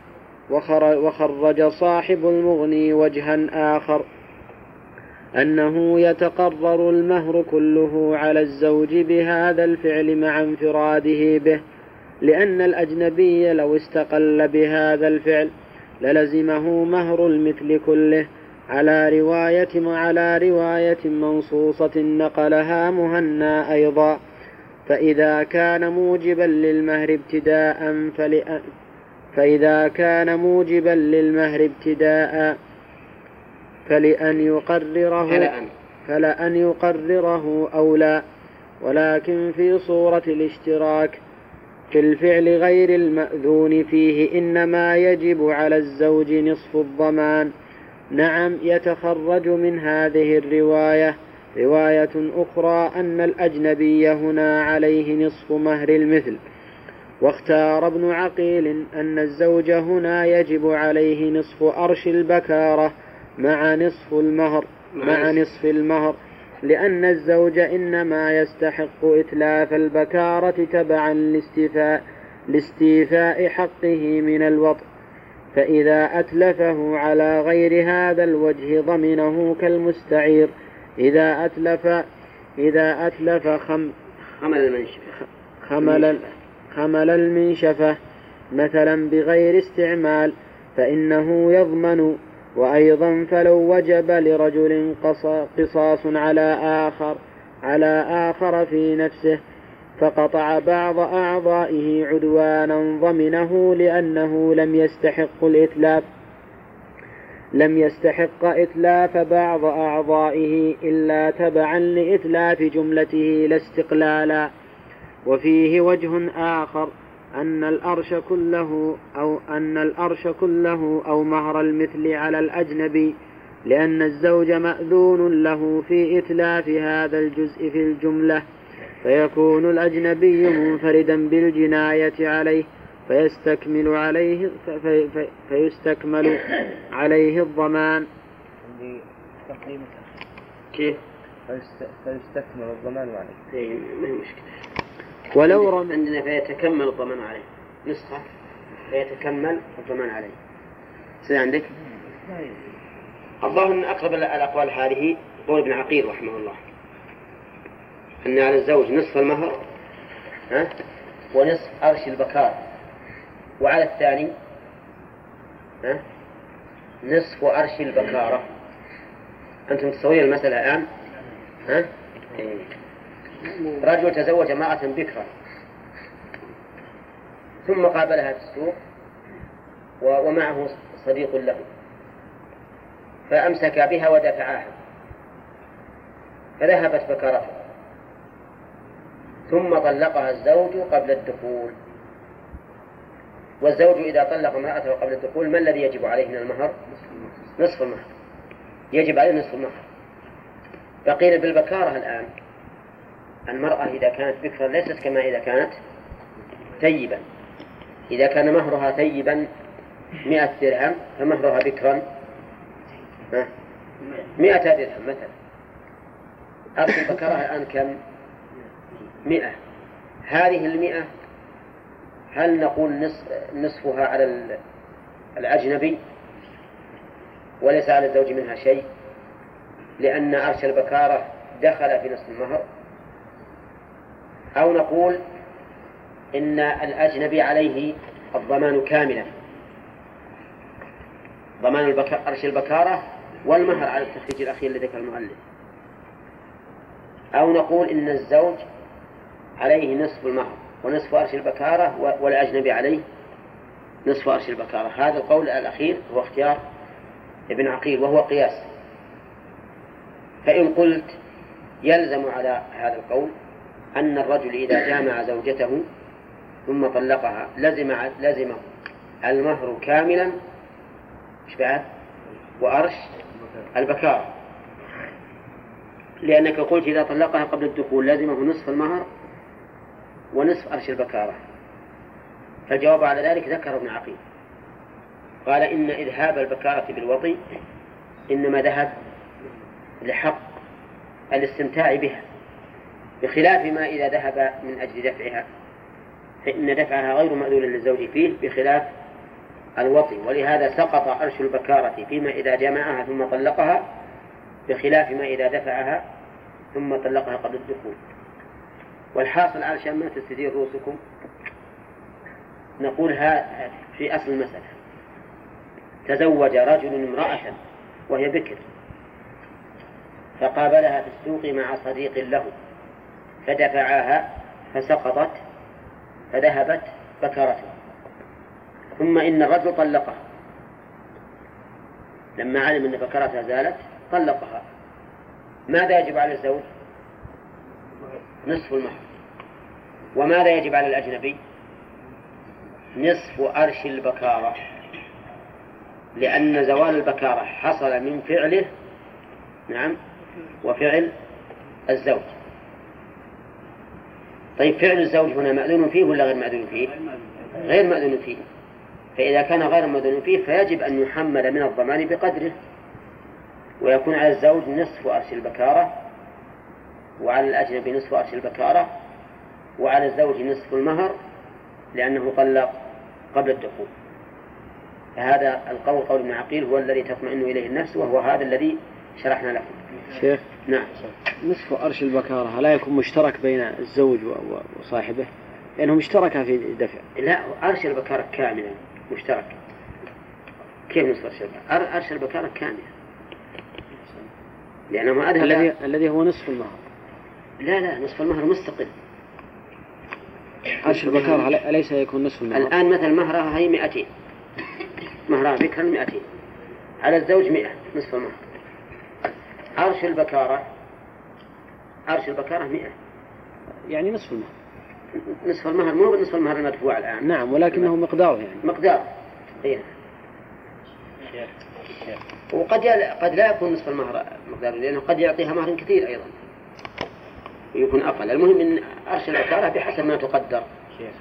وخرج صاحب المغني وجها آخر أنه يتقرر المهر كله على الزوج بهذا الفعل مع انفراده به، لأن الأجنبي لو استقل بهذا الفعل للزمه مهر المثل كله، على رواية على رواية منصوصة نقلها مهنا أيضا. فإذا كان موجبا للمهر ابتداء فلأ فإذا كان موجبا للمهر ابتداء فلأن يقرره فلأن, فلأن يقرره أولى، ولكن في صورة الاشتراك في الفعل غير المأذون فيه إنما يجب على الزوج نصف الضمان. نعم، يتخرج من هذه الرواية رواية أخرى أن الأجنبي هنا عليه نصف مهر المثل، واختار ابن عقيل أن الزوج هنا يجب عليه نصف أرش البكارة مع نصف المهر مع نصف المهر لأن الزوج إنما يستحق إتلاف البكارة تبعا لاستيفاء لاستيفاء حقه من الوطء، فإذا أتلفه على غير هذا الوجه ضمنه كالمستعير إذا أتلف إذا أتلف خم خمل المنشفة خمل خمل المنشفة مثلا بغير استعمال فإنه يضمن. وأيضا فلو وجب لرجل قصاص على آخر على آخر في نفسه فقطع بعض أعضائه عدوانا ضمنه، لأنه لم يستحق الإتلاف لم يستحق إتلاف بعض أعضائه إلا تبعا لإتلاف جملته لا استقلالا. وفيه وجه آخر أن الأرش كله أو أن الأرش كله أو مهر المثل على الأجنبي، لأن الزوج مأذون له في إتلاف هذا الجزء في الجملة، فيكون الأجنبي منفردا بالجناية عليه فيستكمل عليه في في فيستكمل عليه الضمان. كيف؟ فيستكمل الضمان عليه. إيه ما هي مشكلة. ولو رم عندنا فيتكمل الضمان عليه نسخة فيتكمل الضمان عليه. سيد عندك؟ الظاهر أن أقرب الأقوال هذه قول ابن عقيل رحمه الله، أن على الزوج نصف المهر ها ونصف أرش البكار، وعلى الثاني ها نصف أرش البكارة. أنتم تصورون المسألة الآن ها؟ إيه. رجل تزوج امرأة بكرا ثم قابلها في السوق ومعه صديق له فأمسك بها ودفعها فذهبت بكرته، ثم طلقها الزوج قبل الدخول. والزوج إذا طلق امرأته قبل الدخول ما الذي يجب عليه من المهر؟ نصف المهر، يجب عليه نصف المهر. فقيل بالبكارة الآن المرأة إذا كانت بكرا ليست كما إذا كانت ثيبا. إذا كان مهرها ثيبا مئة درهم فمهرها بكرا مئة درهم مثلا. أرض البكرة الآن كم؟ مئة. هذه المئة هل نقول نصف نصفها على الأجنبي وليس على الزوج منها شيء لأن أرش البكارة دخل في نصف المهر، أو نقول إن الأجنبي عليه الضمان كاملا، ضمان أرش البكارة والمهر على التخريج الأخير الذي ذكر المؤلف. أو نقول إن الزوج عليه نصف المهر ونصف أرش البكارة والأجنبي عليه نصف أرش البكارة. هذا القول الأخير هو اختيار ابن عقيل وهو قياس. فإن قلت يلزم على هذا القول أن الرجل إذا جامع زوجته ثم طلقها لزم لزمه المهر كاملا إيش بعد وأرش البكارة، لأنك قلت إذا طلقها قبل الدخول لزمه نصف المهر ونصف أرش البكارة. فالجواب على ذلك ذكر ابن عقيل قال إن إذهاب البكارة بالوطي إنما ذهب لحق الاستمتاع بها، بخلاف ما إذا ذهب من أجل دفعها فإن دفعها غير مأذون للزوج فيه بخلاف الوطي. ولهذا سقط أرش البكارة فيما إذا جمعها ثم طلقها بخلاف ما إذا دفعها ثم طلقها قبل الدخول. والحاصل علشان ما تستدير رؤوسكم نقول ها في أصل المسألة: تزوج رجل امرأة وهي بكر فقابلها في السوق مع صديق له فدفعها فسقطت فذهبت بكرته، ثم إن الرجل طلقها لما علم أن بكرتها زالت طلقها. ماذا يجب على الزوج؟ نصف المهر. وماذا يجب على الأجنبي؟ نصف أرش البكارة، لأن زوال البكارة حصل من فعله نعم وفعل الزوج. طيب فعل الزوج هنا مأذون فيه ولا غير مأذون فيه؟ غير مأذون فيه. فإذا كان غير مأذون فيه فيجب أن يحمل من الضمان بقدره، ويكون على الزوج نصف أرش البكارة وعلى الأجنبي نصف أرش البكارة وعلى الزوج نصف المهر لأنه طلق قبل الدخول. هذا القول قول ابن عقيل هو الذي تطمئن إليه النفس، وهو هذا الذي شرحنا لكم. شيخ نعم. نصف أرش البكارة لا يكون مشترك بين الزوج وصاحبه لأنهم اشتركا في الدفع؟ لا، أرش البكارة كاملا مشترك. كيف نصف أرش البكارة؟ أرش البكارة كاملا لأنه ما أذهب الذي الذي هو نصف المهر. لا لا، نصف المهر مستقل. أرش البكارة أليس يكون نصف المهر؟ الآن مثل مهرها هي مئتين، مهرها بكرا مئتين، على الزوج مئة نصف المهر. أرش البكارة أرش البكارة مئة، يعني نصف المهر. نصف المهر مو نصف المهر المدفوع الآن. نعم، ولكنه مقداره يعني مقدار. إيه. وقد قد لا يكون نصف المهر مقداره، لأنه قد يعطيها مهر كثير أيضا يكون أقل. المهم أن أرش البكارة بحسب ما تقدر. شيخ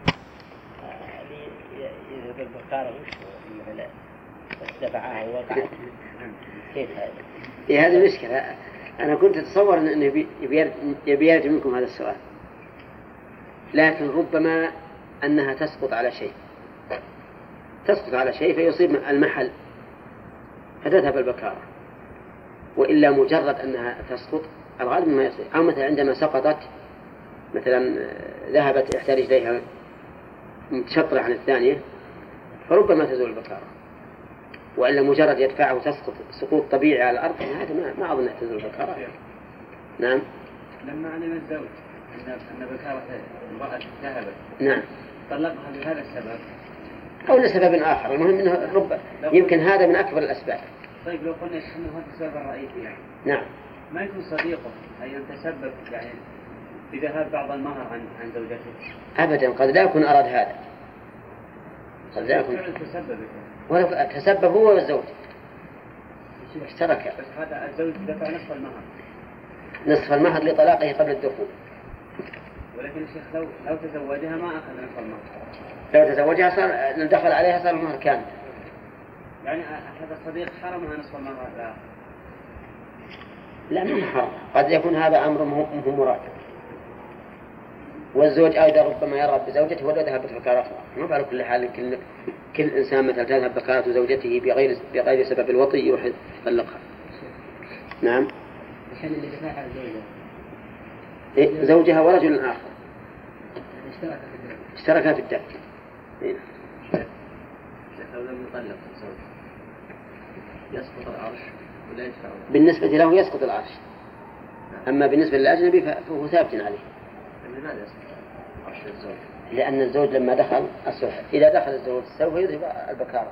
إذا البكارة وش مثلا دفعها ووقعت كيف هذا؟ إيه هذه المشكلة. أنا كنت أتصور أنه يبي يرجع منكم هذا السؤال، لكن ربما أنها تسقط على شيء تسقط على شيء فيصيب المحل فتذهب البكارة، وإلا مجرد أنها تسقط الغالب ما يصير. أو مثلا عندما سقطت مثلا ذهبت إحدى رجليها متشطرة عن الثانية فربما تزول البكارة، وإلا مجرد يدفعه تسقط سقوط طبيعي على الأرض هذا ما ما أظن تزول البكارة. نعم. لما علم الزوج أن أن بكارة امرأة ذهبت نعم طلقها بهذا السبب أو لسبب آخر، المهم أنه رب يمكن هذا من أكبر الأسباب. طيب لو قلنا أنه هذا السبب الرئيسي يعني نعم ما يكون صديقه أي يتسبب يعني بذهاب بعض المهر عن عن زوجته؟ أبدا، قد لا يكون أراد هذا، قد لا يكون تسبب ولو تسبب هو والزوج اشتركا. بس هذا الزوج دفع نصف المهر نصف المهر لطلاقه قبل الدخول. ولكن الشيخ لو لو تزوجها ما أخذ نصف المهر. لو تزوجها صار دخل عليها صار المهر كامل. يعني هذا الصديق حرمها نصف المهر. لا لا ما حرم، قد يكون هذا أمر مهم مراد. والزوج أيضا ربما يرغب بزوجته ولو ذهبت بكارته. ما على كل حال كل كل إنسان مثل تذهب بكارة زوجته بغير بغير سبب الوطي يروح يطلقها. نعم. عشان اللي دفعها الزوجة. إيه زوجها ورجل آخر. اشترك في الدفع. اشتركا في الدفع. إيه. لو لم يطلق الزوج يسقط العرش بالنسبة له يسقط العرش، أما بالنسبة للأجنبي فهو ثابت عليه. لماذا يسقط عرش الزوج؟ لأن الزوج لما دخل السلح، إذا دخل الزوج سوف يذهب البكارة.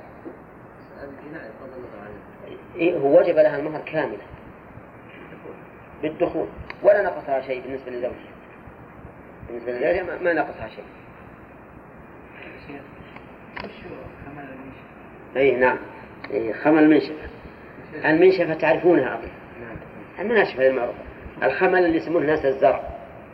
إيه هو وجب لها المهر كاملة بالدخول ولا نقصها شيء بالنسبة للزوج. بالنسبة للزوج ما, ما نقصها شيء. أي نعم. إيه خمل منشفة. المنشفة تعرفونها أظن. المناشفة المعروفة. الخمل اللي يسمونه الناس الزرع.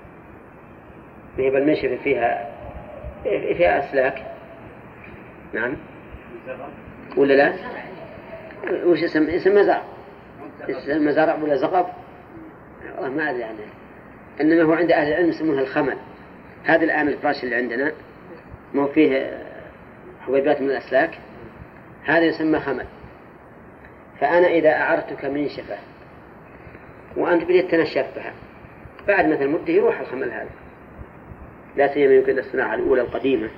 هي بالمنشفة فيها فيها أسلاك. نعم. ولا لا؟ وش اسم اسم زرع؟ اسم زرع ولا زغب؟ والله ما أدري عنه. إنما هو عند أهل العلم يسمونها الخمل. هذا الآن الفراش اللي عندنا ما فيه حبيبات من الأسلاك، هذا يسمى خمل. فأنا إذا أعرتك منشفة وأنت بديت تنشف بها بعد مثل مدة يروح الخمل هذا، لا سيما يمكن الصناعة الأولى القديمة.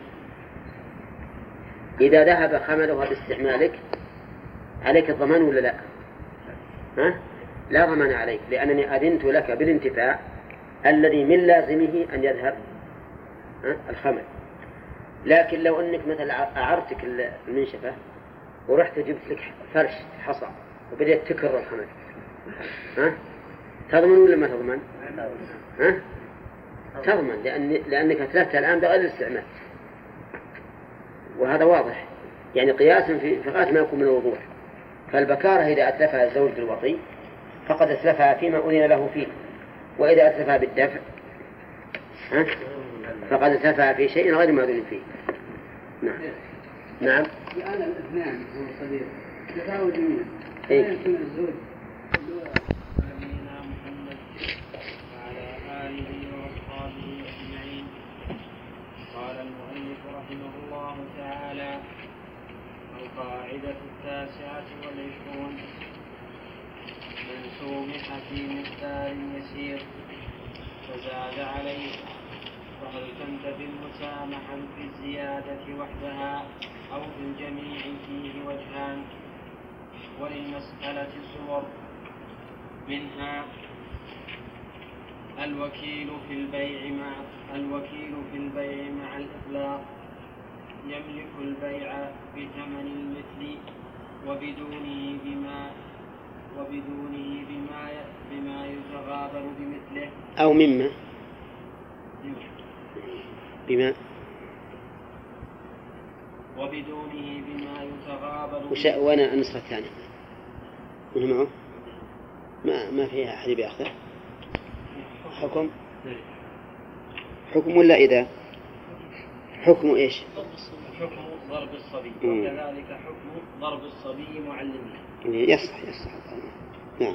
إذا ذهب خملها باستعمالك عليك الضمان ولا لا؟ ها؟ لا ضمان عليك، لأنني أذنت لك بالانتفاع الذي من لازمه أن يذهب الخمل. لكن لو أنك مثل أعرتك المنشفة ورحت جبت لك فرش حصى وبدأت تكرر الخمل، ها؟ تضمن ولا ما تضمن؟ ها؟ تضمن، لأن لأنك أتلفتها الآن بغير الاستعمال، وهذا واضح يعني قياسا في غاية ما يكون من الوضوح. فالبكارة إذا أتلفها الزوج بالوطي فقد أتلفها فيما أذن له فيه، وإذا أتلفها بالدفع ها؟ فقد أتلفها في شيء غير ما أذن فيه. نعم. نعم. الآن الأثنان هو صديق تفاوتون. لا يمكن الزوج نبينا محمد وعلى آله وأصحابه أجمعين. قال المؤلف رحمه الله تعالى: القاعدة التاسعة والعشرون: من سومح في مقدار يسير فزاد عليه فهل تنتفي المسامحة في الزيادة وحدها أو في الجميع فيه وجهان. وللمسألة صور، منها الوكيل في البيع مع الوكيل في البيع مع الإطلاق يملك البيع بثمن المثل وبدونه بما وبدونه بما بما يتغابر بمثله أو مما بما وبدونه بما يتغابر وش... وأنا النسخة الثانية من معه ما ما فيها أحد بيأخذ حكم حكم ولا إذا حكم إيش؟ حكم ضرب الصبي وكذلك حكم ضرب الصبي معلمه. يصح يصح. نعم.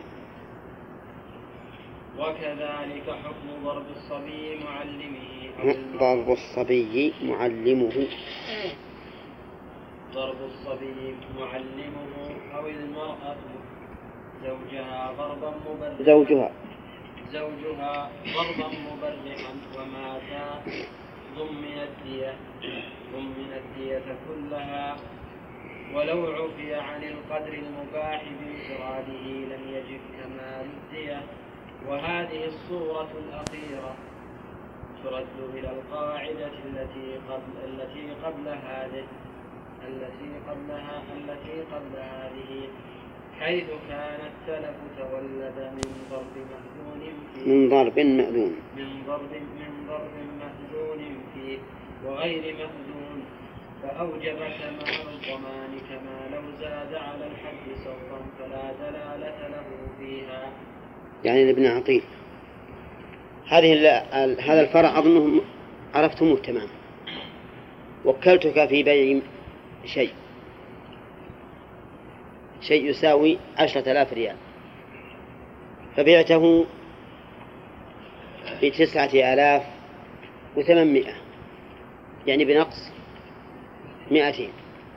وكذلك حكم ضرب الصبي معلمه. ضرب الصبي معلمه. ضرب الصبي معلمه أو المرأة زوجها ضربا مبرحا زوجها زوجها ضربا مبرحا ومات ضمن الدية ضمن الدية كلها، ولو عفي عن القدر المباح بانفراده لم يجب كمال الدية. وهذه الصورة الأخيرة ترد إلى القاعدة التي قبل التي قبل هذه التي قبلها التي قبل هذه، حيث كان التلف تولد من ضرب مأذون فيه من ضرب مأذون من ضرب من ضرب مأذون فيه وغير مأذون، فأوجب كمال الضمان كما لو زاد على الحد سوطا فلا دلالة له فيها. يعني لابن عقيل. هذه هذا الفرع أظنه عرفتموه تمام. وكلتك في بيع شيء شيء يساوي عشرة آلاف ريال، فبعته بتسعة آلاف وثمانمائة، يعني بنقص مائتين.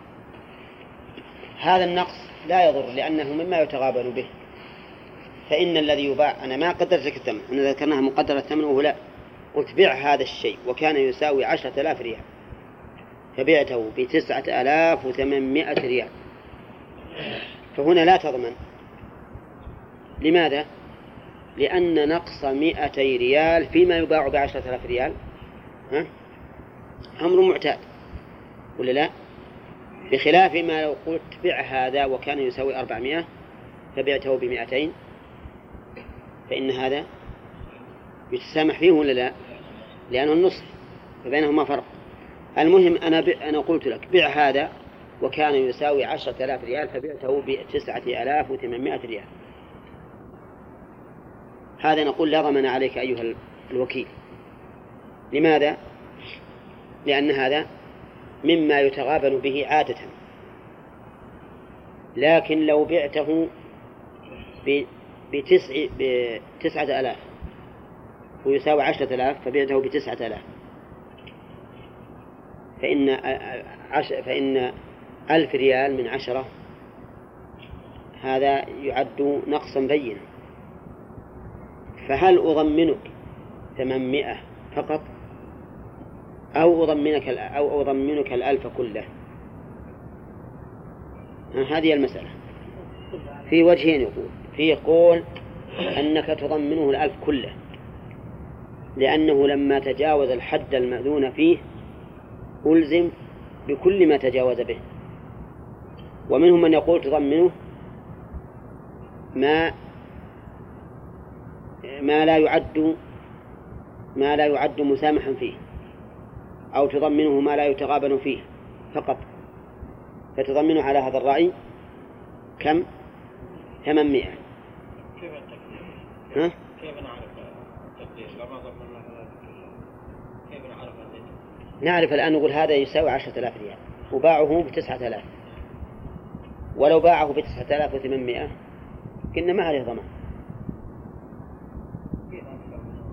هذا النقص لا يضر لأنه مما يتغابن به، فإن الذي يباع أنا ما قدرت لك الثمن، أنا ذكرناها مقدرة الثمن وهو لا، قلت بيع هذا الشيء وكان يساوي عشرة آلاف ريال فبعته بتسعة آلاف وثمانمائة ريال، فهنا لا تضمن لماذا؟ لأن نقص مئتي ريال فيما يباع بعشرة آلاف ريال ها؟ أمر معتاد ولا لا؟ بخلاف ما لو قلت بيع هذا وكان يساوي أربعمائة فبعته بمئتين فإن هذا يتسامح فيه ولا لا؟ لأنه النصف فبينهما فرق. المهم أنا ب... أنا قلت لك بيع هذا وكان يساوي عشرة آلاف ريال فبعته بتسعة آلاف وثمانمائة ريال، هذا نقول لا ضمن عليك أيها الوكيل. لماذا؟ لأن هذا مما يتغابن به عادة. لكن لو بعته بتسع بتسعة آلاف ويساوي عشرة آلاف فبعته بتسعة آلاف فإن عش... فإن ألف ريال من عشرة هذا يعد نقصا بينا. فهل أضمنك ثمانمائة فقط أو أضمنك أو أضمنك الألف كله؟ هذه المسألة. في وجهين يقول في قول أنك تضمنه الألف كله لأنه لما تجاوز الحد المأذون فيه ألزم بكل ما تجاوز به، ومنهم من يقول تضمنه ما ما لا يعد ما لا يعد مسامحا فيه، أو تضمنه ما لا يتغابن فيه فقط، فتضمنه على هذا الرأي كم؟ ثمانمائة. كيف التقدير؟ ها؟ كيف نعرف التقدير؟ لما ضمننا هذا كيف نعرف التقدير؟ نعرف الآن نقول هذا يساوي عشرة آلاف ريال وباعه بتسعة آلاف، ولو باعه بتسعة آلاف وثمانمائة كنا ما عليه ضمان.